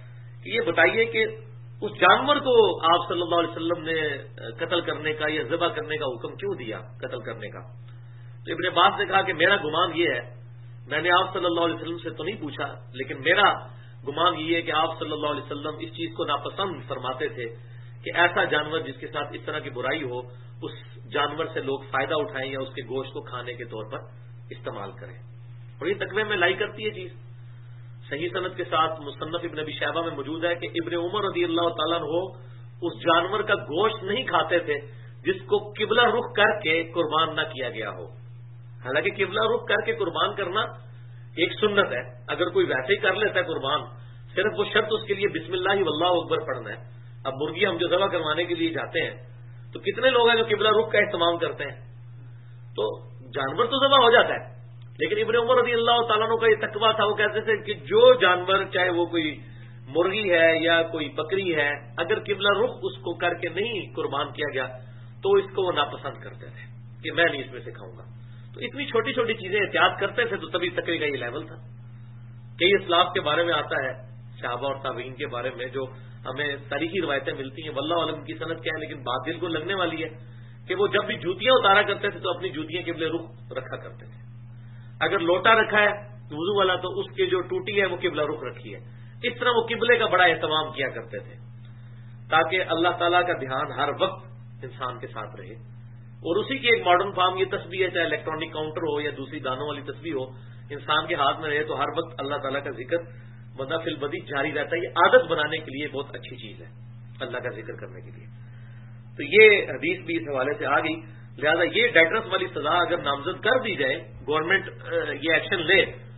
کہ یہ بتائیے کہ اس جانور کو آپ صلی اللہ علیہ وسلم نے قتل کرنے کا یا ذبح کرنے کا حکم کیوں دیا قتل کرنے کا؟ تو ابن عباس نے کہا کہ میرا گمان یہ ہے، میں نے آپ صلی اللہ علیہ وسلم سے تو نہیں پوچھا، لیکن میرا گمان یہ ہے کہ آپ صلی اللہ علیہ وسلم اس چیز کو ناپسند فرماتے تھے کہ ایسا جانور جس کے ساتھ اس طرح کی برائی ہو، اس جانور سے لوگ فائدہ اٹھائیں یا اس کے گوشت کو کھانے کے طور پر استعمال کریں. اور یہ تقوی میں لائی کرتی ہے چیز. صحیح سند کے ساتھ مصنف ابن ابی شیبہ میں موجود ہے کہ ابن عمر رضی اللہ تعالیٰ عنہ اس جانور کا گوشت نہیں کھاتے تھے جس کو قبلہ رخ کر کے قربان نہ کیا گیا ہو. حالانکہ قبلہ رخ کر کے قربان کرنا ایک سنت ہے، اگر کوئی ویسے ہی کر لیتا ہے قربان، صرف وہ شرط اس کے لیے بسم اللہ واللہ اکبر پڑھنا ہے. اب مرغی ہم جو ذبح کروانے کے لیے جاتے ہیں تو کتنے لوگ ہیں جو قبلہ رخ کا اہتمام کرتے ہیں، تو جانور تو ذبح ہو جاتا ہے. لیکن ابن عمر رضی اللہ تعالیٰ عنہ کا یہ تقویٰ تھا، وہ کہتے تھے کہ جو جانور چاہے وہ کوئی مرغی ہے یا کوئی بکری ہے، اگر قبلہ رخ اس کو کر کے نہیں قربان کیا گیا تو اس کو وہ ناپسند کرتے تھے کہ میں نہیں اس میں سے کھاؤں گا. تو اتنی چھوٹی چھوٹی چیزیں احتیاط کرتے تھے، تو تبھی تقوی کا یہ لیول تھا. کئی اسلاف کے بارے میں آتا ہے، صحابہ اور تابعین کے بارے میں، جو ہمیں تاریخی روایتیں ملتی ہیں، واللہ عالم کی سند کیا ہے، لیکن بات دل کو لگنے والی ہے کہ وہ جب بھی جوتیاں اتارا کرتے تھے تو اپنی جوتیاں قبلہ رخ رکھا کرتے تھے. اگر لوٹا رکھا ہے وضو والا تو اس کی جو ٹوٹی ہے وہ قبلہ رخ رکھی ہے. اس طرح وہ قبلے کا بڑا اہتمام کیا کرتے تھے تاکہ اللہ تعالیٰ کا دھیان ہر وقت انسان کے ساتھ رہے. اور اسی کی ایک ماڈرن فارم یہ تسبیح ہے، چاہے الیکٹرانک کاؤنٹر ہو یا دوسری دانوں والی تسبیح ہو، انسان کے ہاتھ میں رہے تو ہر وقت اللہ تعالیٰ کا ذکر بندہ فی البدی جاری رہتا ہے. یہ عادت بنانے کے لیے بہت اچھی چیز ہے اللہ کا ذکر کرنے کے لیے. تو یہ حدیث بھی اس حوالے سے آ گئی. لہذا یہ ڈیٹرس والی سزا اگر نامزد کر دی جائے، گورنمنٹ یہ ایکشن لے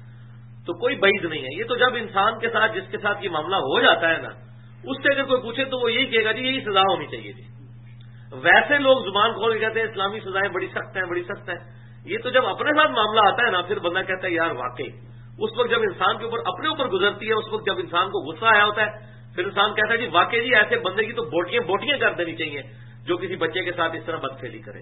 تو کوئی بعید نہیں ہے. یہ تو جب انسان کے ساتھ جس کے ساتھ یہ معاملہ ہو جاتا ہے نا، اس سے اگر کوئی پوچھے تو وہ یہی کہے گا جی یہی سزا ہونی چاہیے تھی. ویسے لوگ زبان کھول کے کہتے ہیں اسلامی سزائیں بڑی سخت ہیں بڑی سخت ہیں. یہ تو جب اپنے ساتھ معاملہ آتا ہے نا، پھر بندہ کہتا ہے یار واقعی اس وقت جب انسان کے اوپر اپنے اوپر گزرتی ہے، اس وقت جب انسان کو غصہ آیا ہوتا ہے، پھر انسان کہتا ہے جی واقعی جی ایسے بندے کی تو بوٹیاں کر دینی چاہیے جو کسی بچے کے ساتھ اس طرح بدفعلی کرے.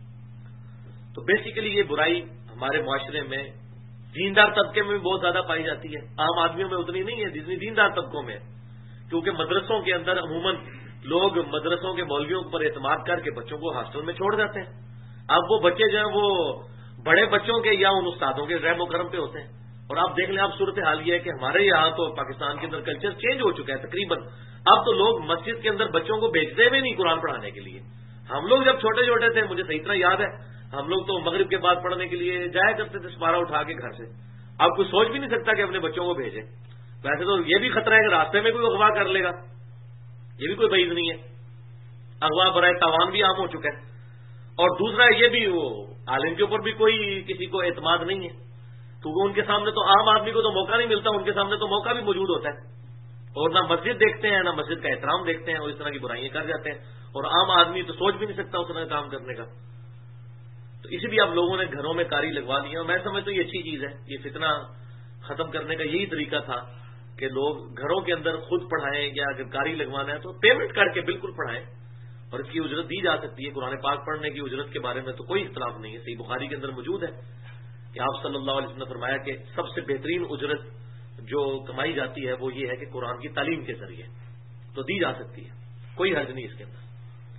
تو بیسیکلی یہ برائی ہمارے معاشرے میں دیندار طبقے میں بھی بہت زیادہ پائی جاتی ہے، عام آدمیوں میں اتنی نہیں ہے جتنی دیندار طبقوں میں، کیونکہ مدرسوں کے اندر عموماً لوگ مدرسوں کے مولویوں پر اعتماد کر کے بچوں کو ہاسٹل میں چھوڑ جاتے ہیں. اب وہ بچے جو ہیں وہ بڑے بچوں کے یا ان استادوں کے رحم و کرم پہ ہوتے ہیں. اور آپ دیکھ لیں، اب صورت حال یہ ہے کہ ہمارے یہاں تو پاکستان کے اندر کلچر چینج ہو چکا ہے تقریباً. اب تو لوگ مسجد کے اندر بچوں کو بھیجتے بھی نہیں قرآن پڑھانے کے لیے. ہم لوگ جب چھوٹے چھوٹے تھے، مجھے صحیح طرح یاد ہے، ہم لوگ تو مغرب کے بعد پڑھنے کے لیے جایا کرتے تھے سپارہ اٹھا کے گھر سے. اب کوئی سوچ بھی نہیں سکتا کہ اپنے بچوں کو بھیجے. ویسے تو یہ بھی خطرہ ہے کہ راستے میں کوئی اغوا کر لے گا، یہ بھی کوئی بعید نہیں ہے. اغوا برائے تاوان بھی عام ہو چکا ہے. اور دوسرا یہ بھی وہ عالم کے اوپر بھی کوئی کسی کو اعتماد نہیں ہے، کیونکہ ان کے سامنے تو عام آدمی کو تو موقع نہیں ملتا، ان کے سامنے تو موقع بھی موجود ہوتا ہے. اور نہ مسجد دیکھتے ہیں نہ مسجد کا احترام دیکھتے ہیں، اور اس طرح کی برائیاں کر جاتے ہیں. اور عام آدمی تو سوچ بھی نہیں سکتا اس طرح کا کام کرنے کا. تو اسی لیے اب لوگوں نے گھروں میں کاری لگوا لی ہے. اور میں سمجھتا ہوں یہ اچھی چیز ہے. یہ فتنہ ختم کرنے کا یہی طریقہ تھا کہ لوگ گھروں کے اندر خود پڑھائیں، یا اگر کاری لگوانا ہے تو پیمنٹ کر کے بالکل پڑھائیں، اور اس کی اجرت دی جا سکتی ہے. قرآن پاک پڑھنے کی اجرت کے بارے میں تو کوئی اختلاف نہیں ہے. صحیح بخاری کے اندر موجود ہے کہ آپ صلی اللہ علیہ وسلم نے فرمایا کہ سب سے بہترین اجرت جو کمائی جاتی ہے وہ یہ ہے کہ قرآن کی تعلیم کے ذریعے تو دی جا سکتی ہے، کوئی حرج نہیں اس کے اندر.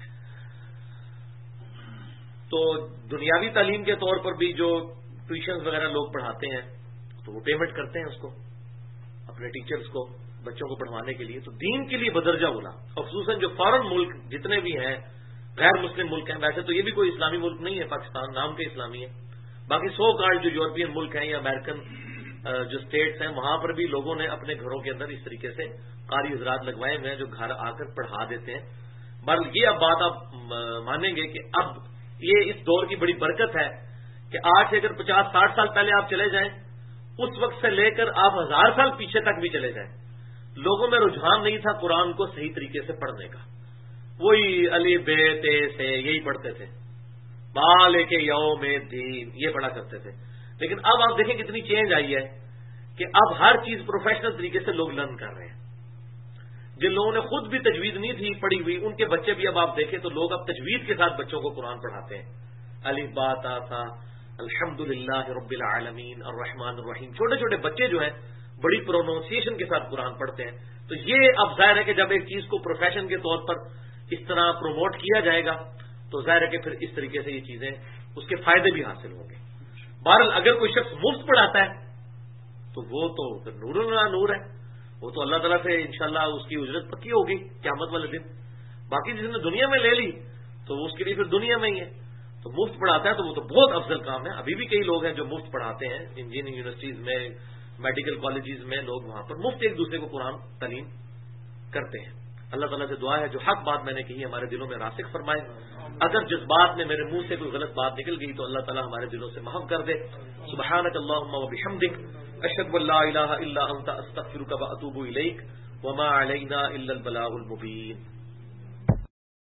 تو دنیاوی تعلیم کے طور پر بھی جو ٹیوشنز وغیرہ لوگ پڑھاتے ہیں تو وہ پیمنٹ کرتے ہیں اس کو، اپنے ٹیچرز کو بچوں کو پڑھوانے کے لیے. تو دین کے لیے بدرجہ اولا، خصوصاً جو فارن ملک جتنے بھی ہیں غیر مسلم ملک ہیں، ویسے تو یہ بھی کوئی اسلامی ملک نہیں ہے، پاکستان نام کے اسلامی ہے، باقی سو کارڈ جو یورپین ملک ہیں یا امریکن جو اسٹیٹس ہیں، وہاں پر بھی لوگوں نے اپنے گھروں کے اندر اس طریقے سے قاری حضرات لگوائے ہوئے ہیں جو گھر آ کر پڑھا دیتے ہیں. بہرحال یہ اب بات آپ مانیں گے کہ اب یہ اس دور کی بڑی برکت ہے کہ آج سے اگر 50-60 سال پہلے آپ چلے جائیں، اس وقت سے لے کر آپ 1000 سال پیچھے تک بھی چلے جائیں، لوگوں میں رجحان نہیں تھا قرآن کو صحیح طریقے سے پڑھنے کا. وہی علی بے تے سے یہی پڑھتے تھے، مالک یوم الدین یہ پڑھا کرتے تھے. لیکن اب آپ دیکھیں کتنی چینج آئی ہے کہ اب ہر چیز پروفیشنل طریقے سے لوگ لرن کر رہے ہیں. جن لوگوں نے خود بھی تجوید نہیں تھی پڑھی ہوئی، ان کے بچے بھی اب آپ دیکھیں تو لوگ اب تجوید کے ساتھ بچوں کو قرآن پڑھاتے ہیں. الف با تا ثا الحمدللہ رب العالمین الرحمن الرحیم. چھوٹے چھوٹے بچے جو ہیں بڑی پروننسیشن کے ساتھ قرآن پڑھتے ہیں. تو یہ اب ظاہر ہے کہ جب ایک چیز کو پروفیشن کے طور پر اس طرح پروموٹ کیا جائے گا تو ظاہر ہے کہ پھر اس طریقے سے یہ چیزیں اس کے فائدے بھی حاصل ہوں گے. بہرحال اگر کوئی شخص مفت پڑھاتا ہے تو وہ تو پھر نور اللہ نور ہے, وہ تو اللہ تعالیٰ سے انشاءاللہ اس کی اجرت پکی ہوگی قیامت والے دن. باقی جس نے دنیا میں لے لی تو اس کے لیے پھر دنیا میں ہی ہے. تو مفت پڑھاتا ہے تو وہ تو بہت افضل کام ہے. ابھی بھی کئی لوگ ہیں جو مفت پڑھاتے ہیں انجینئرنگ یونیورسٹیز میں, میڈیکل کالجز میں, لوگ وہاں پر مفت ایک دوسرے کو قرآن تعلیم کرتے ہیں. اللہ تعالیٰ سے دعا ہے جو حق بات میں نے کہی ہمارے دلوں میں راسخ فرمائے. اگر جس بات میں میرے منہ سے کوئی غلط بات نکل گئی تو اللہ تعالیٰ ہمارے دلوں سے محو کر دے. سبحانک اللہم و بحمدک اشہد ان لا الہ الا انت استغفرک و اتوب الیک وما علینا الا البلاغ المبین.